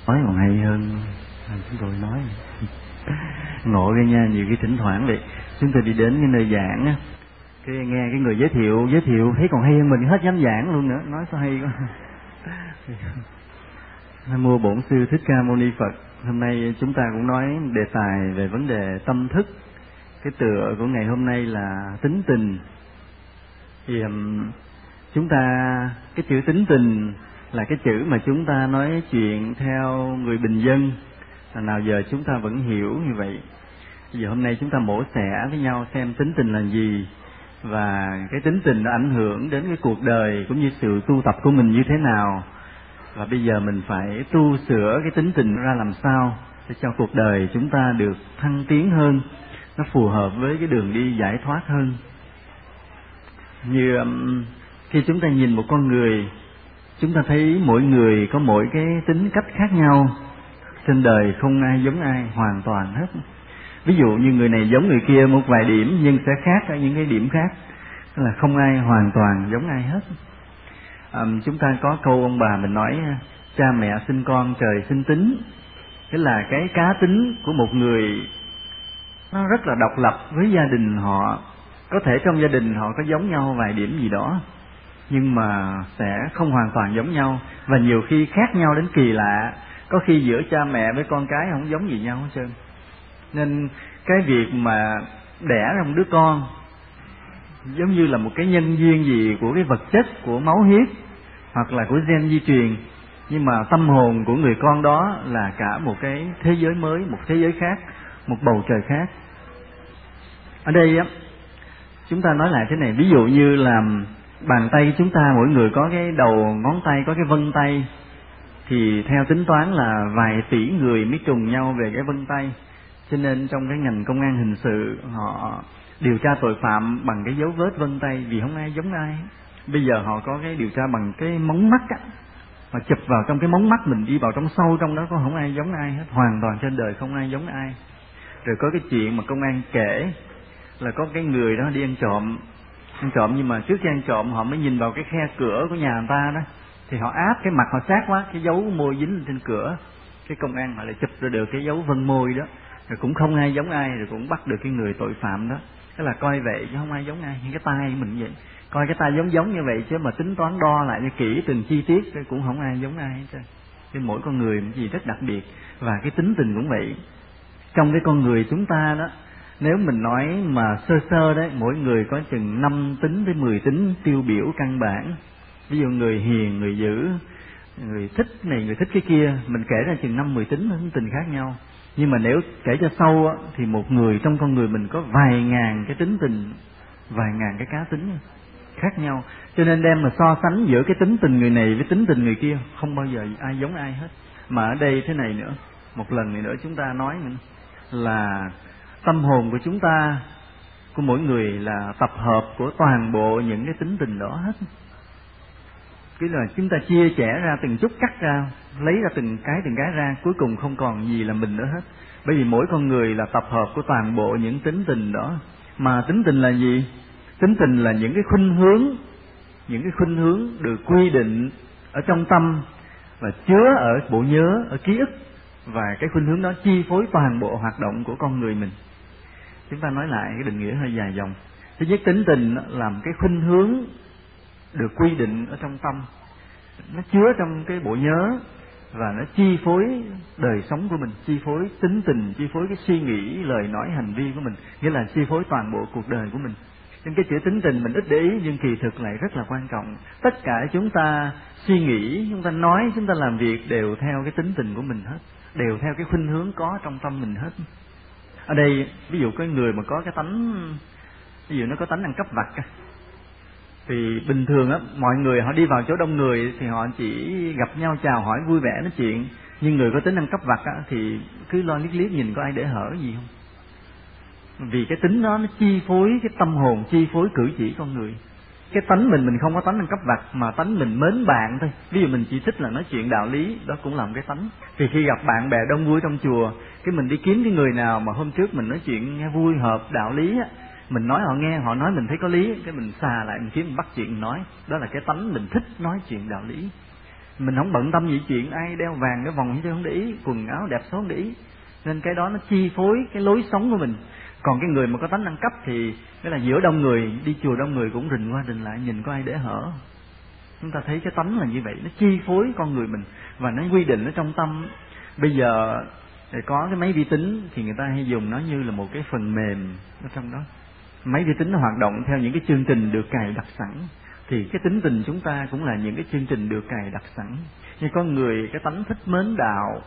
Nói còn hay hơn chúng tôi nói. Ngộ ghê nha, nhiều khi thỉnh thoảng vậy chúng tôi đi đến cái nơi giảng á, cái nghe cái người giới thiệu thấy còn hay hơn mình, hết dám giảng luôn nữa, nói sao hay quá. Nam mô Bổn Sư Thích Ca Mâu Ni Phật. Hôm nay chúng ta cũng nói đề tài về vấn đề tâm thức. Cái tựa của ngày hôm nay là tính tình. Thì chúng ta, cái chữ tính tình là cái chữ mà chúng ta nói chuyện theo người bình dân, nào giờ chúng ta vẫn hiểu như vậy. Bây giờ hôm nay chúng ta mổ xẻ với nhau xem tính tình là gì, và cái tính tình nó ảnh hưởng đến cái cuộc đời cũng như sự tu tập của mình như thế nào, và bây giờ mình phải tu sửa cái tính tình ra làm sao để cho cuộc đời chúng ta được thăng tiến hơn, nó phù hợp với cái đường đi giải thoát hơn. Như khi chúng ta nhìn một con người, chúng ta thấy mỗi người có mỗi cái tính cách khác nhau. Trên đời không ai giống ai, hoàn toàn hết. Ví dụ như người này giống người kia một vài điểm, nhưng sẽ khác ở những cái điểm khác. Tức là không ai hoàn toàn giống ai hết. Chúng ta có câu ông bà mình nói, cha mẹ sinh con, trời sinh tính. Tức là cái cá tính của một người nó rất là độc lập với gia đình họ. Có thể trong gia đình họ có giống nhau vài điểm gì đó, nhưng mà sẽ không hoàn toàn giống nhau, và nhiều khi khác nhau đến kỳ lạ. Có khi giữa cha mẹ với con cái không giống gì nhau hết trơn. Nên cái việc mà đẻ ra một đứa con giống như là một cái nhân duyên gì của cái vật chất, của máu huyết hoặc là của gen di truyền, nhưng mà tâm hồn của người con đó là cả một cái thế giới mới, một thế giới khác, một bầu trời khác. Ở đây á, chúng ta nói lại thế này, ví dụ như là bàn tay chúng ta mỗi người có cái đầu ngón tay, có cái vân tay, thì theo tính toán là vài tỷ người mới trùng nhau về cái vân tay. Cho nên trong cái ngành công an hình sự họ điều tra tội phạm bằng cái dấu vết vân tay, vì không ai giống ai. Bây giờ họ có cái điều tra bằng cái mống mắt á, họ chụp vào trong cái mống mắt mình, đi vào trong sâu trong đó, có không ai giống ai hết, hoàn toàn trên đời không ai giống ai. Rồi có cái chuyện mà công an kể là có cái người đó đi ăn trộm, nhưng mà trước khi ăn trộm họ mới nhìn vào cái khe cửa của nhà người ta đó, thì họ áp cái mặt họ sát quá, cái dấu môi dính lên trên cửa. Cái công an họ lại chụp ra được cái dấu vân môi đó, rồi cũng không ai giống ai, rồi cũng bắt được cái người tội phạm đó. Thế là coi vậy chứ không ai giống ai. Những cái tay mình vậy, coi cái tay giống như vậy, chứ mà tính toán đo lại cho kỹ từng chi tiết cũng không ai giống ai hết trơn. Nên mỗi con người một gì rất đặc biệt, và cái tính tình cũng vậy. Trong cái con người chúng ta đó, nếu mình nói mà sơ đấy, mỗi người có chừng 5 tính tới 10 tính tiêu biểu căn bản. Ví dụ người hiền, người dữ, người thích này, người thích cái kia, mình kể ra chừng 5-10 tính tình khác nhau. Nhưng mà nếu kể cho sâu á, thì một người, trong con người mình có vài ngàn cái tính tình, vài ngàn cái cá tính khác nhau. Cho nên đem mà so sánh giữa cái tính tình người này với tính tình người kia, không bao giờ ai giống ai hết. Mà ở đây thế này nữa, một lần này nữa chúng ta nói nữa, là tâm hồn của chúng ta, của mỗi người là tập hợp của toàn bộ những cái tính tình đó hết. Cái là chúng ta chia sẻ ra từng chút, cắt ra, lấy ra từng cái ra, cuối cùng không còn gì là mình nữa hết. Bởi vì mỗi con người là tập hợp của toàn bộ những tính tình đó. Mà tính tình là gì? Tính tình là những cái khuynh hướng được quy định ở trong tâm và chứa ở bộ nhớ, ở ký ức, và cái khuynh hướng đó chi phối toàn bộ hoạt động của con người mình. Chúng ta nói lại cái định nghĩa hơi dài dòng. Thứ nhất, tính tình là một cái khuynh hướng được quy định ở trong tâm, nó chứa trong cái bộ nhớ và nó chi phối đời sống của mình, chi phối tính tình, chi phối cái suy nghĩ, lời nói, hành vi của mình, nghĩa là chi phối toàn bộ cuộc đời của mình. Nên cái chữ tính tình mình ít để ý, nhưng kỳ thực lại rất là quan trọng. Tất cả chúng ta suy nghĩ, chúng ta nói, chúng ta làm việc đều theo cái tính tình của mình hết, đều theo cái khuynh hướng có trong tâm mình hết. Ở đây ví dụ có người mà có cái tánh, ví dụ nó có tánh ăn cắp vặt, thì bình thường á, mọi người họ đi vào chỗ đông người thì họ chỉ gặp nhau chào hỏi vui vẻ nói chuyện. Nhưng người có tính ăn cắp vặt á, thì cứ lo liếc liếc nhìn có ai để hở gì không. Vì cái tính đó nó chi phối cái tâm hồn, chi phối cử chỉ con người. Cái tánh mình không có tánh ăn cắp vặt, mà tánh mình mến bạn thôi. Ví dụ mình chỉ thích là nói chuyện đạo lý, đó cũng là một cái tánh. Thì khi gặp bạn bè đông vui trong chùa, cái mình đi kiếm cái người nào mà hôm trước mình nói chuyện nghe vui, hợp, đạo lý á, mình nói họ nghe, họ nói mình thấy có lý, cái mình xà lại, mình kiếm, mình bắt chuyện mình nói. Đó là cái tánh mình thích nói chuyện đạo lý. Mình không bận tâm gì chuyện ai đeo vàng cái vòng chứ không để ý, quần áo đẹp xấu không để ý, nên cái đó nó chi phối cái lối sống của mình. Còn cái người mà có tánh ăn cắp thì cái là giữa đông người, đi chùa đông người cũng rình qua rình lại, nhìn có ai để hở. Chúng ta thấy cái tánh là như vậy, nó chi phối con người mình và nó quy định ở trong tâm. Bây giờ để có cái máy vi tính thì người ta hay dùng nó như là một cái phần mềm ở trong đó. Máy vi tính nó hoạt động theo những cái chương trình được cài đặt sẵn, thì cái tính tình chúng ta cũng là những cái chương trình được cài đặt sẵn. Như con người cái tánh thích mến đạo,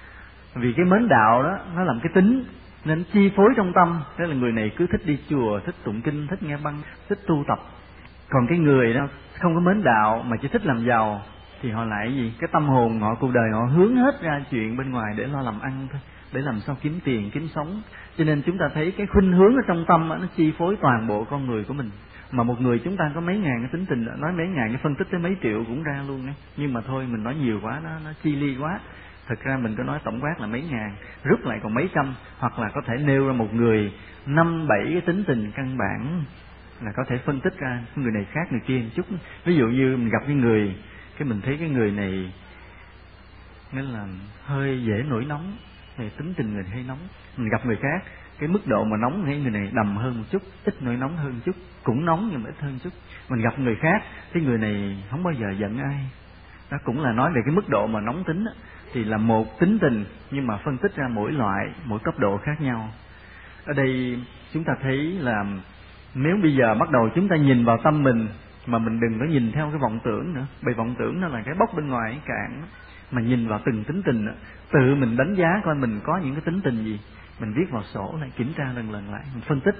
vì cái mến đạo đó nó làm cái tính nên chi phối trong tâm. Thế là người này cứ thích đi chùa, thích tụng kinh, thích nghe băng, thích tu tập. Còn cái người đó không có mến đạo mà chỉ thích làm giàu thì họ lại gì? Cái tâm hồn họ, cuộc đời họ hướng hết ra chuyện bên ngoài để lo làm ăn thôi, để làm sao kiếm tiền, kiếm sống. Cho nên chúng ta thấy cái khuynh hướng ở trong tâm đó, nó chi phối toàn bộ con người của mình. Mà một người chúng ta có mấy ngàn cái tính tình, nói mấy ngàn cái phân tích tới mấy triệu cũng ra luôn ấy. Nhưng mà thôi mình nói nhiều quá, nó chi ly quá. Thực ra mình có nói tổng quát là mấy ngàn, rút lại còn mấy trăm, hoặc là có thể nêu ra một người 5-7 cái tính tình căn bản là có thể phân tích ra người này khác người kia một chút. Ví dụ như mình gặp cái người, cái mình thấy cái người này nên là hơi dễ nổi nóng, thì tính tình người hay nóng. Mình gặp người khác, cái mức độ mà nóng thì người này đầm hơn một chút, ít nổi nóng hơn một chút, cũng nóng nhưng mà ít hơn một chút. Mình gặp người khác, cái người này không bao giờ giận ai. Đó cũng là nói về cái mức độ mà nóng tính đó, thì là một tính tình nhưng mà phân tích ra mỗi loại, mỗi cấp độ khác nhau. Ở đây chúng ta thấy là nếu bây giờ bắt đầu chúng ta nhìn vào tâm mình, mà mình đừng có nhìn theo cái vọng tưởng nữa, bởi vọng tưởng nó là cái bốc bên ngoài cái cạn, mà nhìn vào từng tính tình, tự mình đánh giá coi mình có những cái tính tình gì, mình viết vào sổ lại, kiểm tra lần lần lại, mình phân tích,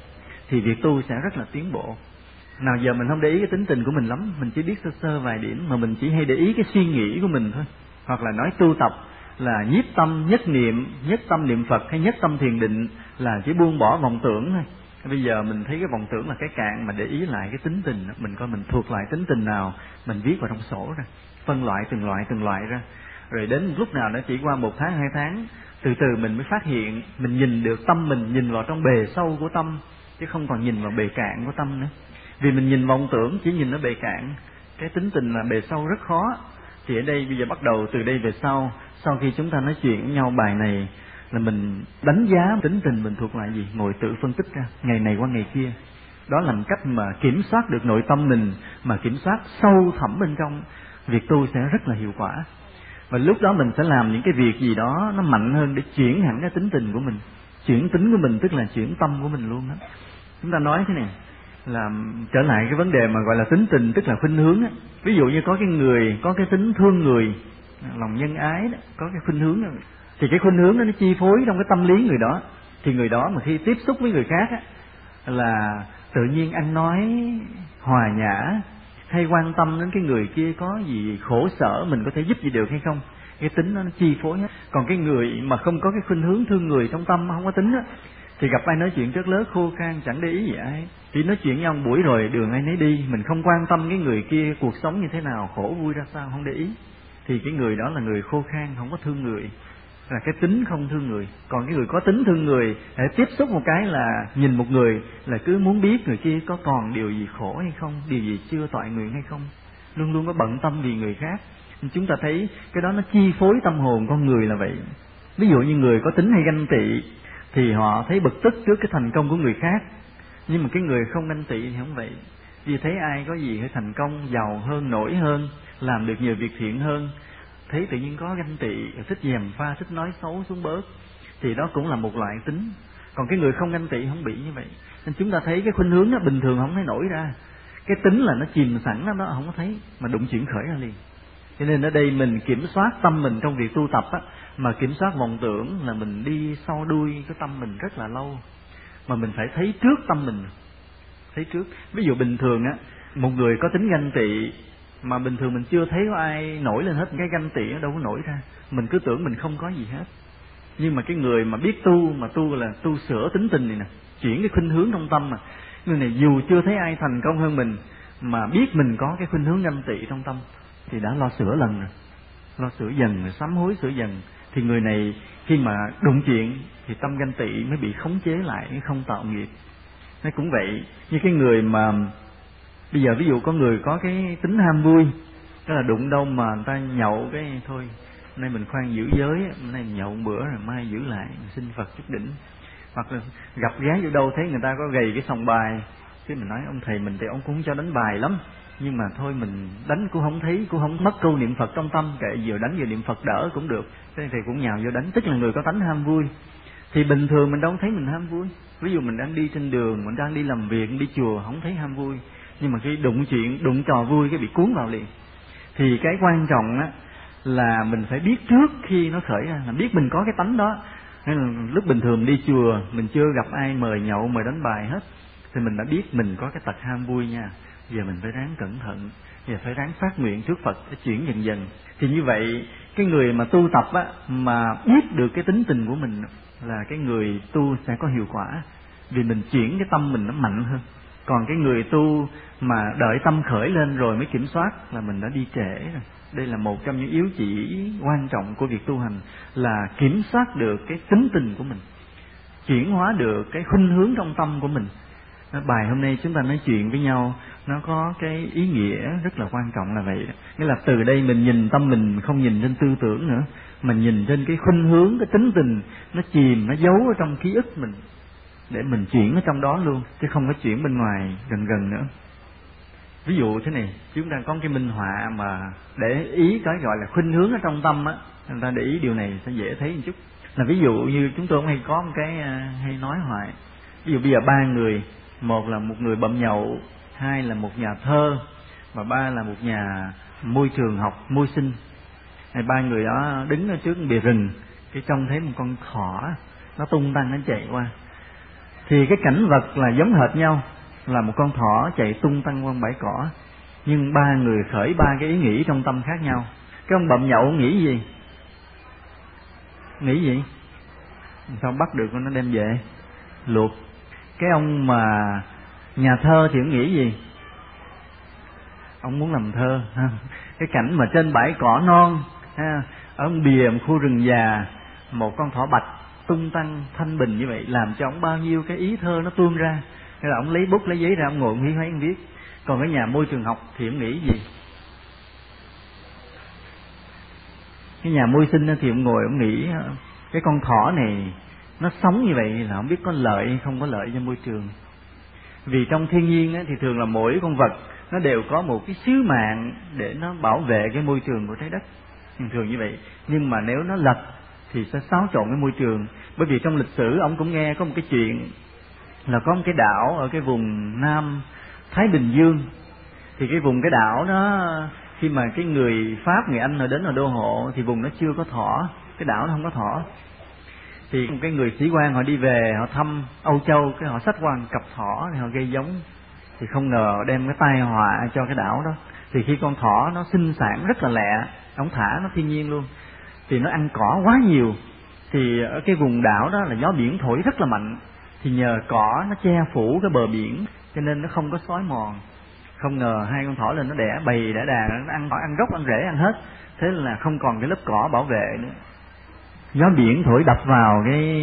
thì việc tu sẽ rất là tiến bộ. Nào giờ mình không để ý cái tính tình của mình lắm, mình chỉ biết sơ sơ vài điểm, mà mình chỉ hay để ý cái suy nghĩ của mình thôi. Hoặc là nói tu tập là nhiếp tâm nhất niệm, nhất tâm niệm Phật hay nhất tâm thiền định, là chỉ buông bỏ vọng tưởng thôi. Bây giờ mình thấy cái vọng tưởng là cái cạn, mà để ý lại cái tính tình, mình coi mình thuộc lại tính tình nào, mình viết vào trong sổ ra, phân loại từng loại ra. Rồi đến lúc nào nó chỉ qua 1 tháng 2 tháng, từ từ mình mới phát hiện, mình nhìn được tâm mình, nhìn vào trong bề sâu của tâm, chứ không còn nhìn vào bề cạn của tâm nữa. Vì mình nhìn vọng tưởng chỉ nhìn nó bề cạn, cái tính tình là bề sâu rất khó. Thì ở đây bây giờ bắt đầu từ đây về sau khi chúng ta nói chuyện với nhau bài này, là mình đánh giá tính tình mình thuộc lại gì, ngồi tự phân tích ra ngày này qua ngày kia. Đó là một cách mà kiểm soát được nội tâm mình, mà kiểm soát sâu thẳm bên trong, việc tu sẽ rất là hiệu quả. Và lúc đó mình sẽ làm những cái việc gì đó nó mạnh hơn để chuyển hẳn cái tính tình của mình. Chuyển tính của mình tức là chuyển tâm của mình luôn đó. Chúng ta nói thế này, là trở lại cái vấn đề mà gọi là tính tình, tức là khuynh hướng á. Ví dụ như có cái người có cái tính thương người, lòng nhân ái đó, có cái khuynh hướng đó, thì cái khuynh hướng đó nó chi phối trong cái tâm lý người đó. Thì người đó mà khi tiếp xúc với người khác á, là tự nhiên ăn nói hòa nhã, hay quan tâm đến cái người kia có gì khổ sở, mình có thể giúp gì được hay không. Cái tính nó chi phối hết. Còn cái người mà không có cái khuynh hướng thương người trong tâm, không có tính á, thì gặp ai nói chuyện rất lớn khô khan, chẳng để ý gì ai, chỉ nói chuyện nhau một buổi rồi đường ai nấy đi, mình không quan tâm cái người kia cuộc sống như thế nào, khổ vui ra sao, không để ý, thì cái người đó là người khô khan, không có thương người, là cái tính không thương người. Còn cái người có tính thương người, để tiếp xúc một cái là nhìn một người là cứ muốn biết người kia có còn điều gì khổ hay không, điều gì chưa toại nguyện hay không, luôn luôn có bận tâm vì người khác. Chúng ta thấy cái đó nó chi phối tâm hồn con người là vậy. Ví dụ như người có tính hay ganh tị thì họ thấy bực tức trước cái thành công của người khác. Nhưng mà cái người không ganh tị thì không vậy. Vì thấy ai có gì hay thành công, giàu hơn, nổi hơn, làm được nhiều việc thiện hơn, thấy tự nhiên có ganh tị, thích gièm pha, thích nói xấu xuống bớt, thì đó cũng là một loại tính. Còn cái người không ganh tị không bị như vậy. Nên chúng ta thấy cái khuynh hướng đó bình thường không thấy nổi ra. Cái tính là nó chìm sẵn đó, nó không có thấy, mà đụng chuyện khởi ra liền. Cho nên ở đây mình kiểm soát tâm mình trong việc tu tập á, mà kiểm soát vọng tưởng là mình đi sau đuôi cái tâm mình rất là lâu. Mà mình phải thấy trước tâm mình, thấy trước. Ví dụ bình thường á, một người có tính ganh tị mà bình thường mình chưa thấy có ai nổi lên hết, cái ganh tị nó đâu có nổi ra, mình cứ tưởng mình không có gì hết. Nhưng mà cái người mà biết tu, mà tu là tu sửa tính tình này nè, chuyển cái khuynh hướng trong tâm, mà người này dù chưa thấy ai thành công hơn mình, mà biết mình có cái khuynh hướng ganh tị trong tâm, thì đã lo sửa lần rồi, lo sửa dần rồi, sám hối sửa dần. Thì người này khi mà đụng chuyện thì tâm ganh tị mới bị khống chế lại, mới không tạo nghiệp. Nó cũng vậy, như cái người mà bây giờ ví dụ có người có cái tính ham vui, Tức là đụng đâu mà người ta nhậu cái thôi, hôm nay mình khoan giữ giới, hôm nay nhậu một bữa rồi mai giữ lại, xin Phật chút đỉnh. Hoặc là gặp gái vô đâu thấy người ta có gầy cái sòng bài, cái mình nói ông thầy mình thì ông cũng không cho đánh bài lắm, nhưng mà thôi mình đánh cũng không thấy, cũng không mất câu niệm Phật trong tâm, kệ vừa đánh vừa niệm Phật đỡ cũng được. Thế thì cũng nhào vô đánh, tức là người có tánh ham vui. Thì bình thường mình đâu thấy mình ham vui. Ví dụ mình đang đi trên đường, mình đang đi làm việc, đi chùa không thấy ham vui, nhưng mà khi đụng chuyện, đụng trò vui cái bị cuốn vào liền. Thì cái quan trọng á là mình phải biết trước khi nó khởi ra, là biết mình có cái tánh đó. Nên là lúc bình thường đi chùa mình chưa gặp ai mời nhậu, mời đánh bài hết, thì mình đã biết mình có cái tật ham vui nha. Giờ mình phải ráng cẩn thận, giờ phải ráng phát nguyện trước Phật để chuyển dần dần. Thì như vậy cái người mà tu tập á, mà biết được cái tính tình của mình là cái người tu sẽ có hiệu quả, vì mình chuyển cái tâm mình nó mạnh hơn. Còn cái người tu mà đợi tâm khởi lên rồi mới kiểm soát là mình đã đi trễ rồi. Đây là một trong những yếu chỉ quan trọng của việc tu hành, là kiểm soát được cái tính tình của mình, chuyển hóa được cái khuynh hướng trong tâm của mình. Bài hôm nay chúng ta nói chuyện với nhau nó có cái ý nghĩa rất là quan trọng là vậy. Nghĩa là từ đây mình nhìn tâm mình không nhìn trên tư tưởng nữa, mình nhìn trên cái khuynh hướng, cái tính tình nó chìm, nó giấu ở trong ký ức mình, để mình chuyển ở trong đó luôn, chứ không có chuyển bên ngoài gần gần nữa. Ví dụ thế này, chúng ta có cái minh họa mà để ý cái gọi là khuynh hướng ở trong tâm á, người ta để ý điều này sẽ dễ thấy một chút. Là ví dụ như chúng tôi cũng hay có một cái hay nói hoài. Ví dụ bây giờ ba người, một là một người bậm nhậu, hai là một nhà thơ, và ba là một nhà môi trường học, môi sinh. Ba người đó đứng ở trước bìa rừng, cái trông thấy một con thỏ nó tung tăng nó chạy qua. Thì cái cảnh vật là giống hệt nhau, là một con thỏ chạy tung tăng qua bãi cỏ, nhưng ba người khởi ba cái ý nghĩ trong tâm khác nhau. Cái ông bậm nhậu nghĩ gì? Nghĩ gì? Sao bắt được nó đem về luộc. Cái ông mà nhà thơ thì ông nghĩ gì? Ông muốn làm thơ. Cái cảnh mà trên bãi cỏ non, ở bìa một khu rừng già, một con thỏ bạch tung tăng thanh bình như vậy, làm cho ông bao nhiêu cái ý thơ nó tuôn ra. Thế là ông lấy bút lấy giấy ra, ông ngồi ông viết viết. Còn cái nhà môi trường học thì ông nghĩ gì? Cái nhà môi sinh thì ông ngồi ông nghĩ cái con thỏ này nó sống như vậy là không biết có lợi hay không có lợi cho môi trường. Vì trong thiên nhiên thì thường là mỗi con vật nó đều có một cái sứ mạng để nó bảo vệ cái môi trường của trái đất, thường như vậy. Nhưng mà nếu nó lật thì sẽ xáo trộn cái môi trường. Bởi vì trong lịch sử ông cũng nghe có một cái chuyện là có một cái đảo ở cái vùng Nam Thái Bình Dương. Thì cái vùng cái đảo đó, khi mà cái người Pháp, người Anh họ đến ở đô hộ, thì vùng nó chưa có thỏ, cái đảo nó không có thỏ. Thì một cái người sĩ quan họ đi về, họ thăm Âu Châu, cái họ xách qua một cặp thỏ thì họ gây giống. Thì không ngờ đem cái tai họa cho cái đảo đó. Thì khi con thỏ nó sinh sản rất là lẹ, ông thả nó thiên nhiên luôn, thì nó ăn cỏ quá nhiều. Thì ở cái vùng đảo đó là gió biển thổi rất là mạnh, thì nhờ cỏ nó che phủ cái bờ biển cho nên nó không có xói mòn. Không ngờ hai con thỏ lên nó đẻ bầy đẻ đàn, nó ăn gốc ăn rễ ăn hết, thế là không còn cái lớp cỏ bảo vệ nữa. Gió biển thổi đập vào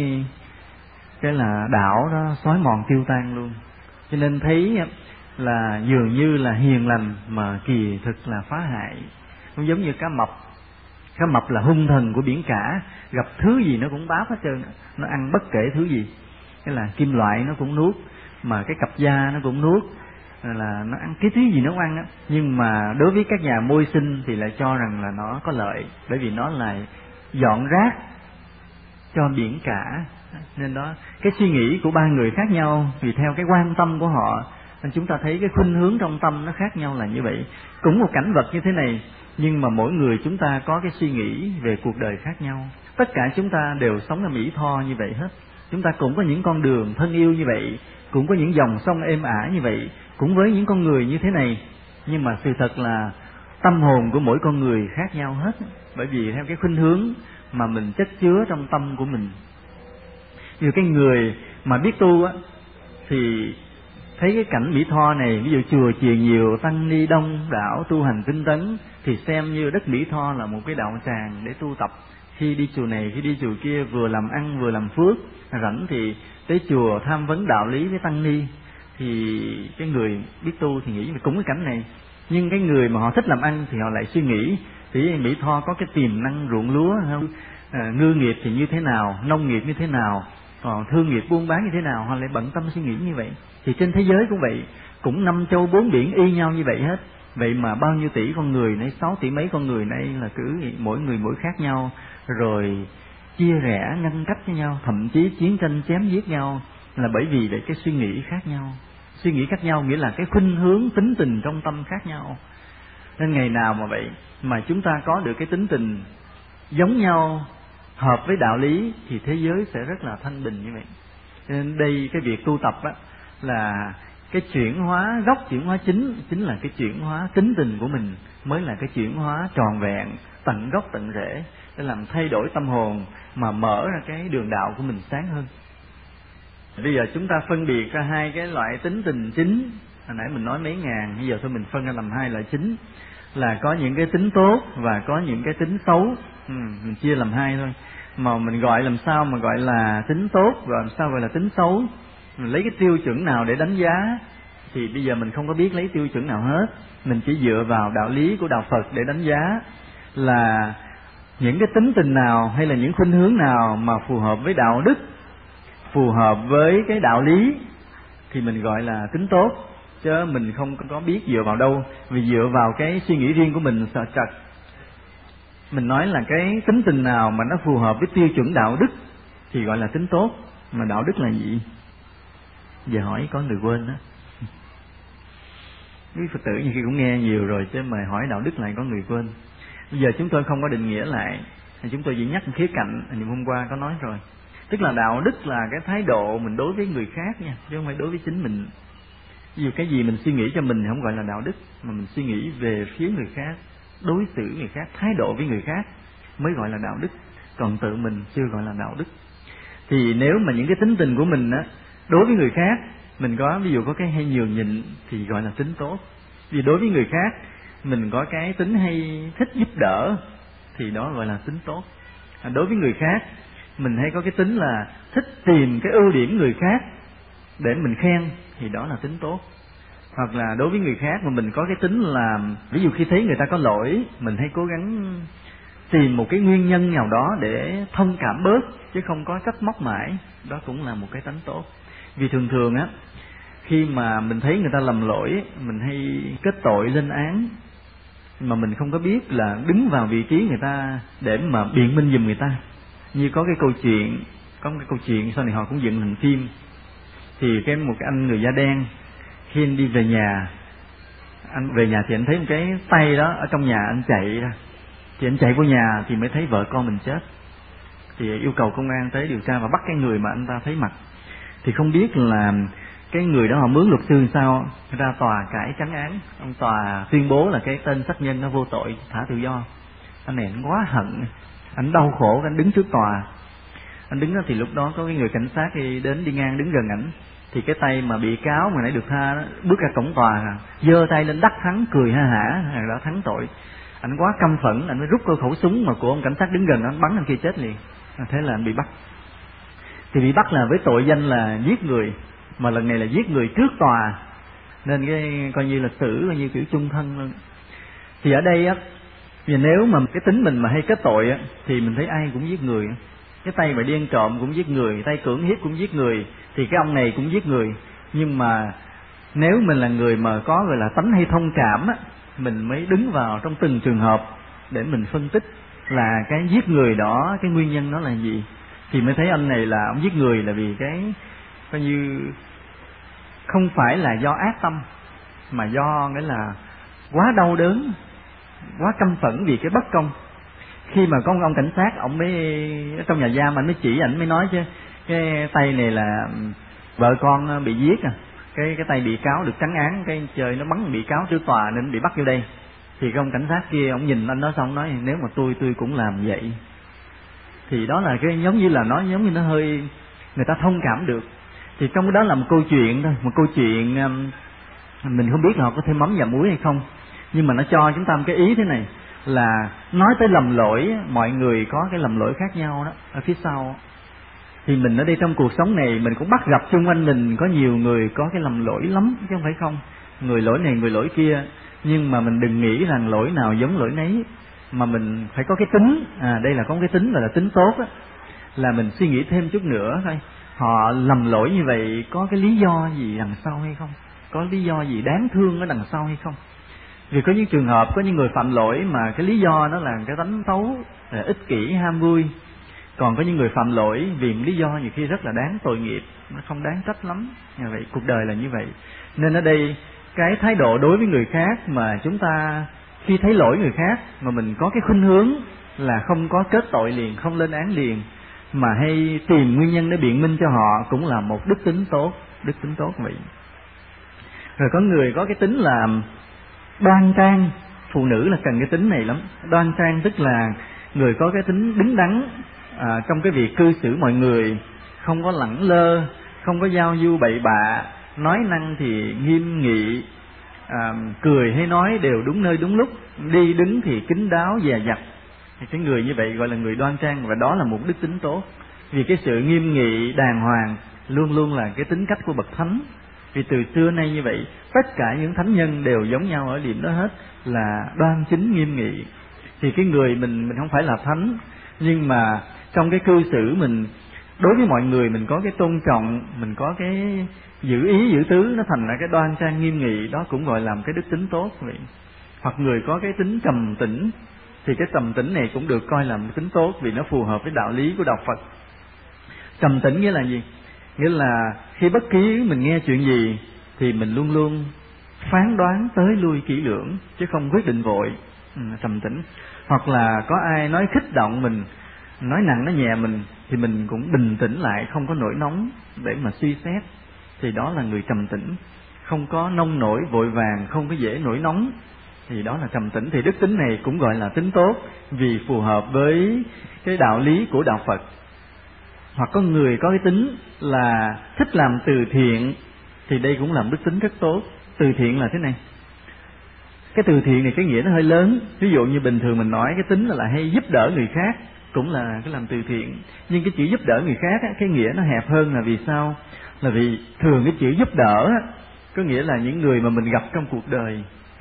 cái là đảo đó xói mòn tiêu tan luôn. Cho nên thấy là dường như là hiền lành mà kỳ thực là phá hại. Cũng giống như cá mập. Cá mập là hung thần của biển cả, gặp thứ gì nó cũng bám hết trơn, nó ăn bất kể thứ gì. Cái là kim loại nó cũng nuốt, mà cái cặp da nó cũng nuốt, là nó ăn cái thứ gì nó cũng ăn á. Nhưng mà đối với các nhà môi sinh thì lại cho rằng là nó có lợi, bởi vì nó là dọn rác cho biển cả. Nên đó, cái suy nghĩ của ba người khác nhau, vì theo cái quan tâm của họ nên chúng ta thấy cái khuynh hướng trong tâm nó khác nhau là như vậy. Cũng một cảnh vật như thế này, nhưng mà mỗi người chúng ta có cái suy nghĩ về cuộc đời khác nhau. Tất cả chúng ta đều sống ở Mỹ Tho như vậy hết. Chúng ta cũng có những con đường thân yêu như vậy, cũng có những dòng sông êm ả như vậy, cũng với những con người như thế này. Nhưng mà sự thật là tâm hồn của mỗi con người khác nhau hết, bởi vì theo cái khuynh hướng mà mình chất chứa trong tâm của mình. Như cái người mà biết tu á, thì thấy cái cảnh Mỹ Tho này, ví dụ chùa chiền nhiều, tăng ni đông đảo, tu hành tinh tấn, thì xem như đất Mỹ Tho là một cái đạo tràng để tu tập. Khi đi chùa này, khi đi chùa kia, vừa làm ăn vừa làm phước, rảnh thì tới chùa tham vấn đạo lý với tăng ni. Thì cái người biết tu thì nghĩ về cũng cái cảnh này. Nhưng cái người mà họ thích làm ăn thì họ lại suy nghĩ thì Mỹ Tho có cái tiềm năng ruộng lúa không, ngư nghiệp thì như thế nào, nông nghiệp như thế nào, còn thương nghiệp buôn bán như thế nào, họ lại bận tâm suy nghĩ như vậy. Thì trên thế giới cũng vậy, cũng 5 châu 4 biển y nhau như vậy hết. Vậy mà bao nhiêu tỷ con người này, 6 tỷ mấy con người này là cứ mỗi người mỗi khác nhau, rồi chia rẽ ngăn cách với nhau, thậm chí chiến tranh chém giết nhau, là bởi vì để cái suy nghĩ khác nhau. Suy nghĩ khác nhau nghĩa là cái khuynh hướng tính tình trong tâm khác nhau. Nên ngày nào mà vậy mà chúng ta có được cái tính tình giống nhau, hợp với đạo lý, thì thế giới sẽ rất là thanh bình như vậy. Nên đây cái việc tu tập á, là cái chuyển hóa, gốc chuyển hóa chính là cái chuyển hóa tính tình của mình, mới là cái chuyển hóa tròn vẹn, tận gốc tận rễ, để làm thay đổi tâm hồn mà mở ra cái đường đạo của mình sáng hơn. Bây giờ chúng ta phân biệt ra hai cái loại tính tình chính. Hồi nãy mình nói mấy ngàn, bây giờ thôi mình phân ra làm hai loại chính, là có những cái tính tốt và có những cái tính xấu. Mình chia làm hai thôi. Mà mình gọi làm sao mà gọi là tính tốt, và làm sao gọi là tính xấu, mình lấy cái tiêu chuẩn nào để đánh giá, thì bây giờ mình không có biết lấy tiêu chuẩn nào hết. Mình chỉ dựa vào đạo lý của đạo Phật để đánh giá là những cái tính tình nào hay là những khuynh hướng nào mà phù hợp với đạo đức, phù hợp với cái đạo lý, thì mình gọi là tính tốt. Chứ mình không có biết dựa vào đâu, vì dựa vào cái suy nghĩ riêng của mình sợ trật. Mình nói là cái tính tình nào mà nó phù hợp với tiêu chuẩn đạo đức thì gọi là tính tốt. Mà đạo đức là gì? Giờ hỏi có người quên đó. Quý Phật tử như khi cũng nghe nhiều rồi, chứ mà hỏi đạo đức lại có người quên. Bây giờ chúng tôi không có định nghĩa lại, chúng tôi chỉ nhắc một khía cạnh, hôm qua có nói rồi. Tức là đạo đức là cái thái độ mình đối với người khác nha, chứ không phải đối với chính mình. Ví dụ cái gì mình suy nghĩ cho mình thì không gọi là đạo đức, mà mình suy nghĩ về phía người khác, đối xử người khác, thái độ với người khác mới gọi là đạo đức. Còn tự mình chưa gọi là đạo đức. Thì nếu mà những cái tính tình của mình á, đối với người khác mình có, ví dụ có cái hay nhường nhịn thì gọi là tính tốt. Vì đối với người khác mình có cái tính hay thích giúp đỡ thì đó gọi là tính tốt. Đối với người khác mình hay có cái tính là thích tìm cái ưu điểm người khác để mình khen thì đó là tính tốt. Hoặc là đối với người khác mà mình có cái tính là, ví dụ khi thấy người ta có lỗi, mình hay cố gắng tìm một cái nguyên nhân nào đó để thông cảm bớt, chứ không có trách móc mãi, đó cũng là một cái tánh tốt. Vì thường thường á, khi mà mình thấy người ta lầm lỗi, mình hay kết tội lên án, mà mình không có biết là đứng vào vị trí người ta để mà biện minh giùm người ta. Như có một cái câu chuyện sau này họ cũng dựng thành phim. Thì một cái anh người da đen, khi anh đi về nhà, anh về nhà thì anh thấy một cái tay đó ở trong nhà, anh chạy ra, thì anh chạy vô nhà thì mới thấy vợ con mình chết. Thì yêu cầu công an tới điều tra và bắt cái người mà anh ta thấy mặt. Thì không biết là cái người đó họ mướn luật sư sao, ra tòa cãi trắng án. Ông tòa tuyên bố là cái tên sát nhân nó vô tội, thả tự do. Anh này anh quá hận, anh đau khổ, anh đứng trước tòa. Anh đứng đó thì lúc đó có cái người cảnh sát đi ngang đứng gần ảnh. Thì cái tay mà bị cáo mà nãy được tha đó, bước ra cổng tòa, giơ tay lên đắc thắng, cười ha hả, đã thắng tội. Anh quá căm phẫn, anh mới rút cái khẩu súng mà của ông cảnh sát đứng gần, anh bắn anh kia chết liền. Thế là anh bị bắt. Thì bị bắt là với tội danh là giết người, mà lần này là giết người trước tòa, nên cái coi như là xử, coi như kiểu chung thân luôn. Thì ở đây á, vì nếu mà cái tính mình mà hay kết tội á, thì mình thấy ai cũng giết người. Cái tay mà đi ăn trộm cũng giết người, tay cưỡng hiếp cũng giết người, thì cái ông này cũng giết người. Nhưng mà nếu mình là người mà có gọi là tánh hay thông cảm á, mình mới đứng vào trong từng trường hợp để mình phân tích là cái giết người đó, cái nguyên nhân nó là gì. Thì mới thấy anh này là ông giết người là vì cái coi như không phải là do ác tâm, mà do nghĩa là quá đau đớn, quá căm phẫn vì cái bất công. Khi mà có ông cảnh sát, ông mới ở trong nhà giam, anh mới chỉ, ảnh mới nói chứ cái tay này là vợ con bị giết cái tay bị cáo được trắng án, cái trời nó bắn bị cáo trước tòa nên bị bắt vô đây. Thì cái ông cảnh sát kia ông nhìn anh đó xong nói nếu mà tôi cũng làm vậy. Thì đó là cái giống như là nó giống như nó hơi người ta thông cảm được. Thì trong đó là một câu chuyện thôi, một câu chuyện mình không biết là họ có thêm mắm và muối hay không, nhưng mà nó cho chúng ta một cái ý thế này là nói tới lầm lỗi, mọi người có cái lầm lỗi khác nhau đó ở phía sau. Thì mình ở đây trong cuộc sống này mình cũng bắt gặp xung quanh mình có nhiều người có cái lầm lỗi lắm chứ không phải không, người lỗi này người lỗi kia. nhưng mà mình đừng nghĩ rằng lỗi nào giống lỗi nấy, mà mình phải có cái tính, đây là có cái tính là tính tốt á, là mình suy nghĩ thêm chút nữa thôi. Họ lầm lỗi như vậy có cái lý do gì đằng sau hay không, có lý do gì đáng thương ở đằng sau hay không. Vì có những trường hợp có những người phạm lỗi mà cái lý do nó là cái tánh xấu, là ích kỷ ham vui. Còn có những người phạm lỗi vì một lý do nhiều khi rất là đáng tội nghiệp, nó không đáng trách lắm. Như vậy cuộc đời là như vậy. Nên ở đây cái thái độ đối với người khác mà chúng ta khi thấy lỗi người khác mà mình có cái khuynh hướng là không có kết tội liền, không lên án liền, mà hay tìm nguyên nhân để biện minh cho họ, cũng là một đức tính tốt. Đức tính tốt vậy. Rồi có người có cái tính là đoan trang. Phụ nữ là cần cái tính này lắm. Đoan trang tức là người có cái tính đứng đắn trong cái việc cư xử mọi người, không có lẳng lơ, không có giao du bậy bạ, nói năng thì nghiêm nghị, cười hay nói đều đúng nơi đúng lúc, đi đứng thì kín đáo dè dặt. Thì cái người như vậy gọi là người đoan trang, và đó là một đức tính tốt. Vì cái sự nghiêm nghị đàng hoàng luôn luôn là cái tính cách của bậc thánh. Vì từ xưa nay như vậy, tất cả những thánh nhân đều giống nhau ở điểm đó hết, là đoan chính nghiêm nghị. Thì cái người mình không phải là thánh, nhưng mà trong cái cư xử mình đối với mọi người mình có cái tôn trọng, mình có cái giữ ý giữ tứ, nó thành ra cái đoan trang nghiêm nghị, đó cũng gọi là một cái đức tính tốt vậy. Hoặc người có cái tính trầm tĩnh, thì cái trầm tĩnh này cũng được coi là một tính tốt, vì nó phù hợp với đạo lý của đạo Phật. Trầm tĩnh nghĩa là gì? Nghĩa là khi bất kỳ mình nghe chuyện gì thì mình luôn luôn phán đoán tới lui kỹ lưỡng, chứ không quyết định vội. Trầm tĩnh. Hoặc là có ai nói khích động mình, nói nặng nói nhẹ mình, thì mình cũng bình tĩnh lại, không có nổi nóng để mà suy xét. Thì đó là người trầm tĩnh, không có nông nổi vội vàng, không có dễ nổi nóng, thì đó là trầm tĩnh. Thì đức tính này cũng gọi là tính tốt, vì phù hợp với cái đạo lý của đạo Phật. Hoặc có người có cái tính là thích làm từ thiện, thì đây cũng là một đức tính rất tốt. Từ thiện là thế này, cái từ thiện này cái nghĩa nó hơi lớn. Ví dụ như bình thường mình nói cái tính là hay giúp đỡ người khác, cũng là cái làm từ thiện. Nhưng cái chữ giúp đỡ người khác á, cái nghĩa nó hẹp hơn là vì sao? Là vì thường cái chữ giúp đỡ á, có nghĩa là những người mà mình gặp trong cuộc đời,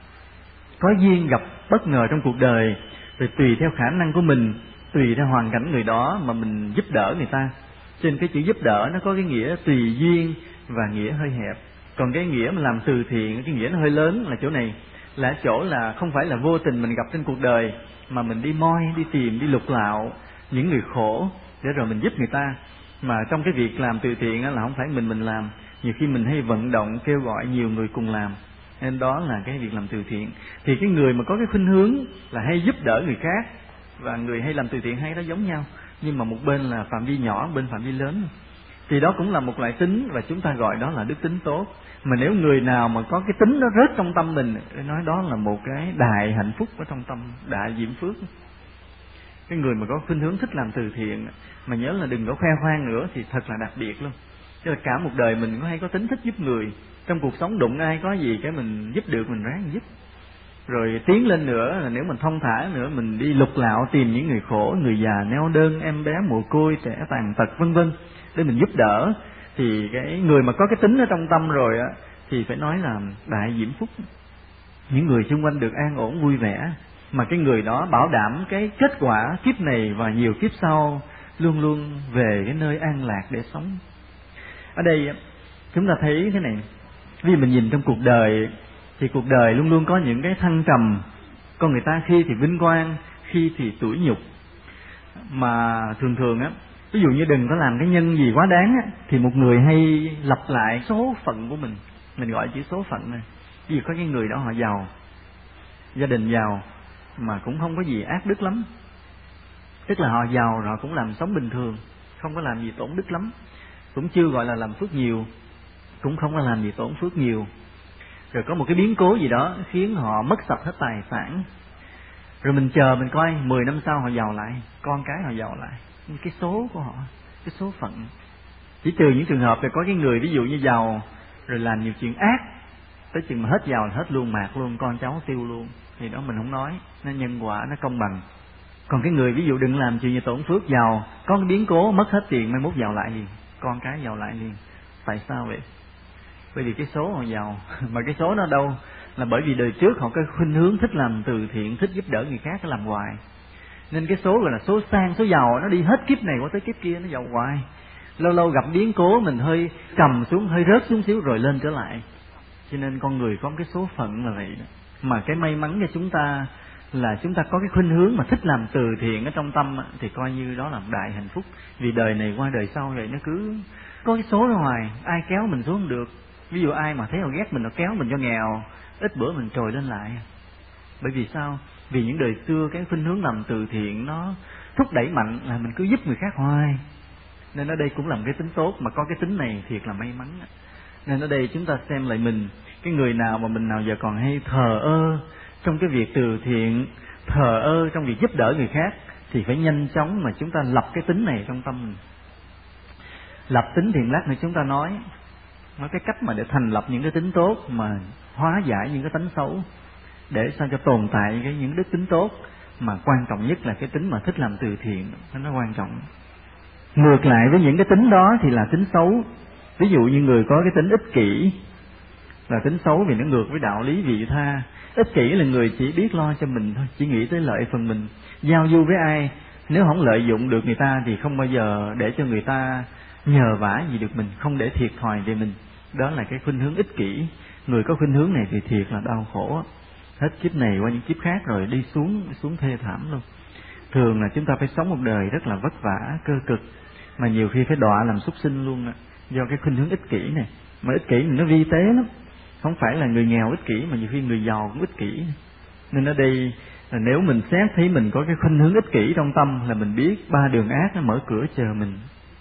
có duyên gặp bất ngờ trong cuộc đời, rồi tùy theo khả năng của mình, tùy theo hoàn cảnh người đó mà mình giúp đỡ người ta. Cho nên cái chữ giúp đỡ nó có cái nghĩa tùy duyên và nghĩa hơi hẹp. Còn cái nghĩa mà làm từ thiện, cái nghĩa nó hơi lớn là chỗ này, là chỗ là không phải là vô tình mình gặp trên cuộc đời, mà mình đi moi, đi tìm, đi lục lạo những người khổ để rồi mình giúp người ta. Mà trong cái việc làm từ thiện là không phải mình làm, nhiều khi mình hay vận động kêu gọi nhiều người cùng làm, nên đó là cái việc làm từ thiện. Thì cái người mà có cái khuynh hướng là hay giúp đỡ người khác và người hay làm từ thiện hay đó giống nhau, nhưng mà một bên là phạm vi nhỏ, bên phạm vi lớn, thì đó cũng là một loại tính, và chúng ta gọi đó là đức tính tốt. Mà nếu người nào mà có cái tính nó rớt trong tâm mình, nói đó là một cái đại hạnh phúc ở trong tâm, đại diễm phước. Cái người mà có khuynh hướng thích làm từ thiện, mà nhớ là đừng có khoe khoang nữa, thì thật là đặc biệt luôn. Chứ là cả một đời mình có hay có tính thích giúp người, trong cuộc sống đụng ai có gì cái mình giúp được mình ráng giúp. Rồi tiến lên nữa là nếu mình thông thả nữa, mình đi lục lạo tìm những người khổ, người già neo đơn, em bé mồ côi, trẻ tàn tật vân vân để mình giúp đỡ. Thì cái người mà có cái tính ở trong tâm rồi á, thì phải nói là đại diễm phúc, những người xung quanh được an ổn vui vẻ, mà cái người đó bảo đảm cái kết quả kiếp này và nhiều kiếp sau luôn luôn về cái nơi an lạc để sống. Ở đây chúng ta thấy thế này, vì mình nhìn trong cuộc đời thì cuộc đời luôn luôn có những cái thăng trầm. Con người ta khi thì vinh quang, khi thì tủi nhục. Mà thường thường á, ví dụ như đừng có làm cái nhân gì quá đáng á, thì một người hay lặp lại số phận của mình gọi chữ số phận này. Ví dụ có cái người đó họ giàu, gia đình giàu, mà cũng không có gì ác đức lắm, tức là họ giàu rồi họ cũng làm sống bình thường, không có làm gì tổn đức lắm, cũng chưa gọi là làm phước nhiều, cũng không có làm gì tổn phước nhiều. Rồi có một cái biến cố gì đó khiến họ mất sạch hết tài sản, rồi mình chờ mình coi 10 năm sau họ giàu lại, con cái họ giàu lại. Cái số của họ, cái số phận. Chỉ trừ những trường hợp là có cái người ví dụ như giàu rồi làm nhiều chuyện ác, tới chừng mà hết giàu hết luôn, mạt luôn, con cháu tiêu luôn, thì đó mình không nói, nó nhân quả, nó công bằng. Còn cái người ví dụ đừng làm chuyện như tổn phước, giàu, có cái biến cố mất hết tiền, mai mốt giàu lại liền, con cái giàu lại liền. Tại sao vậy? Bởi vì cái số họ giàu, mà cái số nó đâu là bởi vì đời trước họ có khuynh hướng thích làm từ thiện, thích giúp đỡ người khác, nó làm hoài. Nên cái số gọi là số sang, số giàu nó đi hết kiếp này qua tới kiếp kia, nó giàu hoài. Lâu lâu gặp biến cố mình hơi trầm xuống, hơi rớt xuống xíu rồi lên trở lại. Cho nên con người có một cái số phận là vậy đó. Mà cái may mắn cho chúng ta là chúng ta có cái khuynh hướng mà thích làm từ thiện ở trong tâm, thì coi như đó là một đại hạnh phúc. Vì đời này qua đời sau vậy nó cứ có cái số ra ngoài, ai kéo mình xuống không được. Ví dụ ai mà thấy họ ghét mình, nó kéo mình cho nghèo, ít bữa mình trồi lên lại. Bởi vì sao? Vì những đời xưa cái khuynh hướng làm từ thiện nó thúc đẩy mạnh là mình cứ giúp người khác hoài. Nên ở đây cũng là một cái tính tốt, mà có cái tính này thiệt là may mắn. Nên ở đây chúng ta xem lại mình, cái người nào mà mình nào giờ còn hay thờ ơ trong cái việc từ thiện, thờ ơ trong việc giúp đỡ người khác, thì phải nhanh chóng mà chúng ta lập cái tính này trong tâm mình. Lập tính thì lát nữa chúng ta nói cái cách mà để thành lập những cái tính tốt mà hóa giải những cái tánh xấu, để sao cho tồn tại những đức tính tốt. Mà quan trọng nhất là cái tính mà thích làm từ thiện, nó quan trọng. Ngược lại với những cái tính đó thì là tính xấu. Ví dụ như người có cái tính ích kỷ là tính xấu, vì nó ngược với đạo lý vị tha. Ích kỷ là người chỉ biết lo cho mình thôi, chỉ nghĩ tới lợi phần mình. Giao du với ai, nếu không lợi dụng được người ta thì không bao giờ để cho người ta nhờ vả gì được mình, không để thiệt thòi về mình. Đó là cái khuynh hướng ích kỷ. Người có khuynh hướng này thì thiệt là đau khổ, hết kiếp này qua những kiếp khác rồi đi xuống thê thảm luôn. Thường là chúng ta phải sống một đời rất là vất vả, cơ cực, mà nhiều khi phải đọa làm súc sinh luôn do cái khuynh hướng ích kỷ này. Mà ích kỷ này nó vi tế lắm, không phải là người nghèo ích kỷ mà nhiều khi người giàu cũng ích kỷ. Nên ở đây là nếu mình xét thấy mình có cái khuynh hướng ích kỷ trong tâm, là mình biết ba đường ác nó mở cửa chờ mình.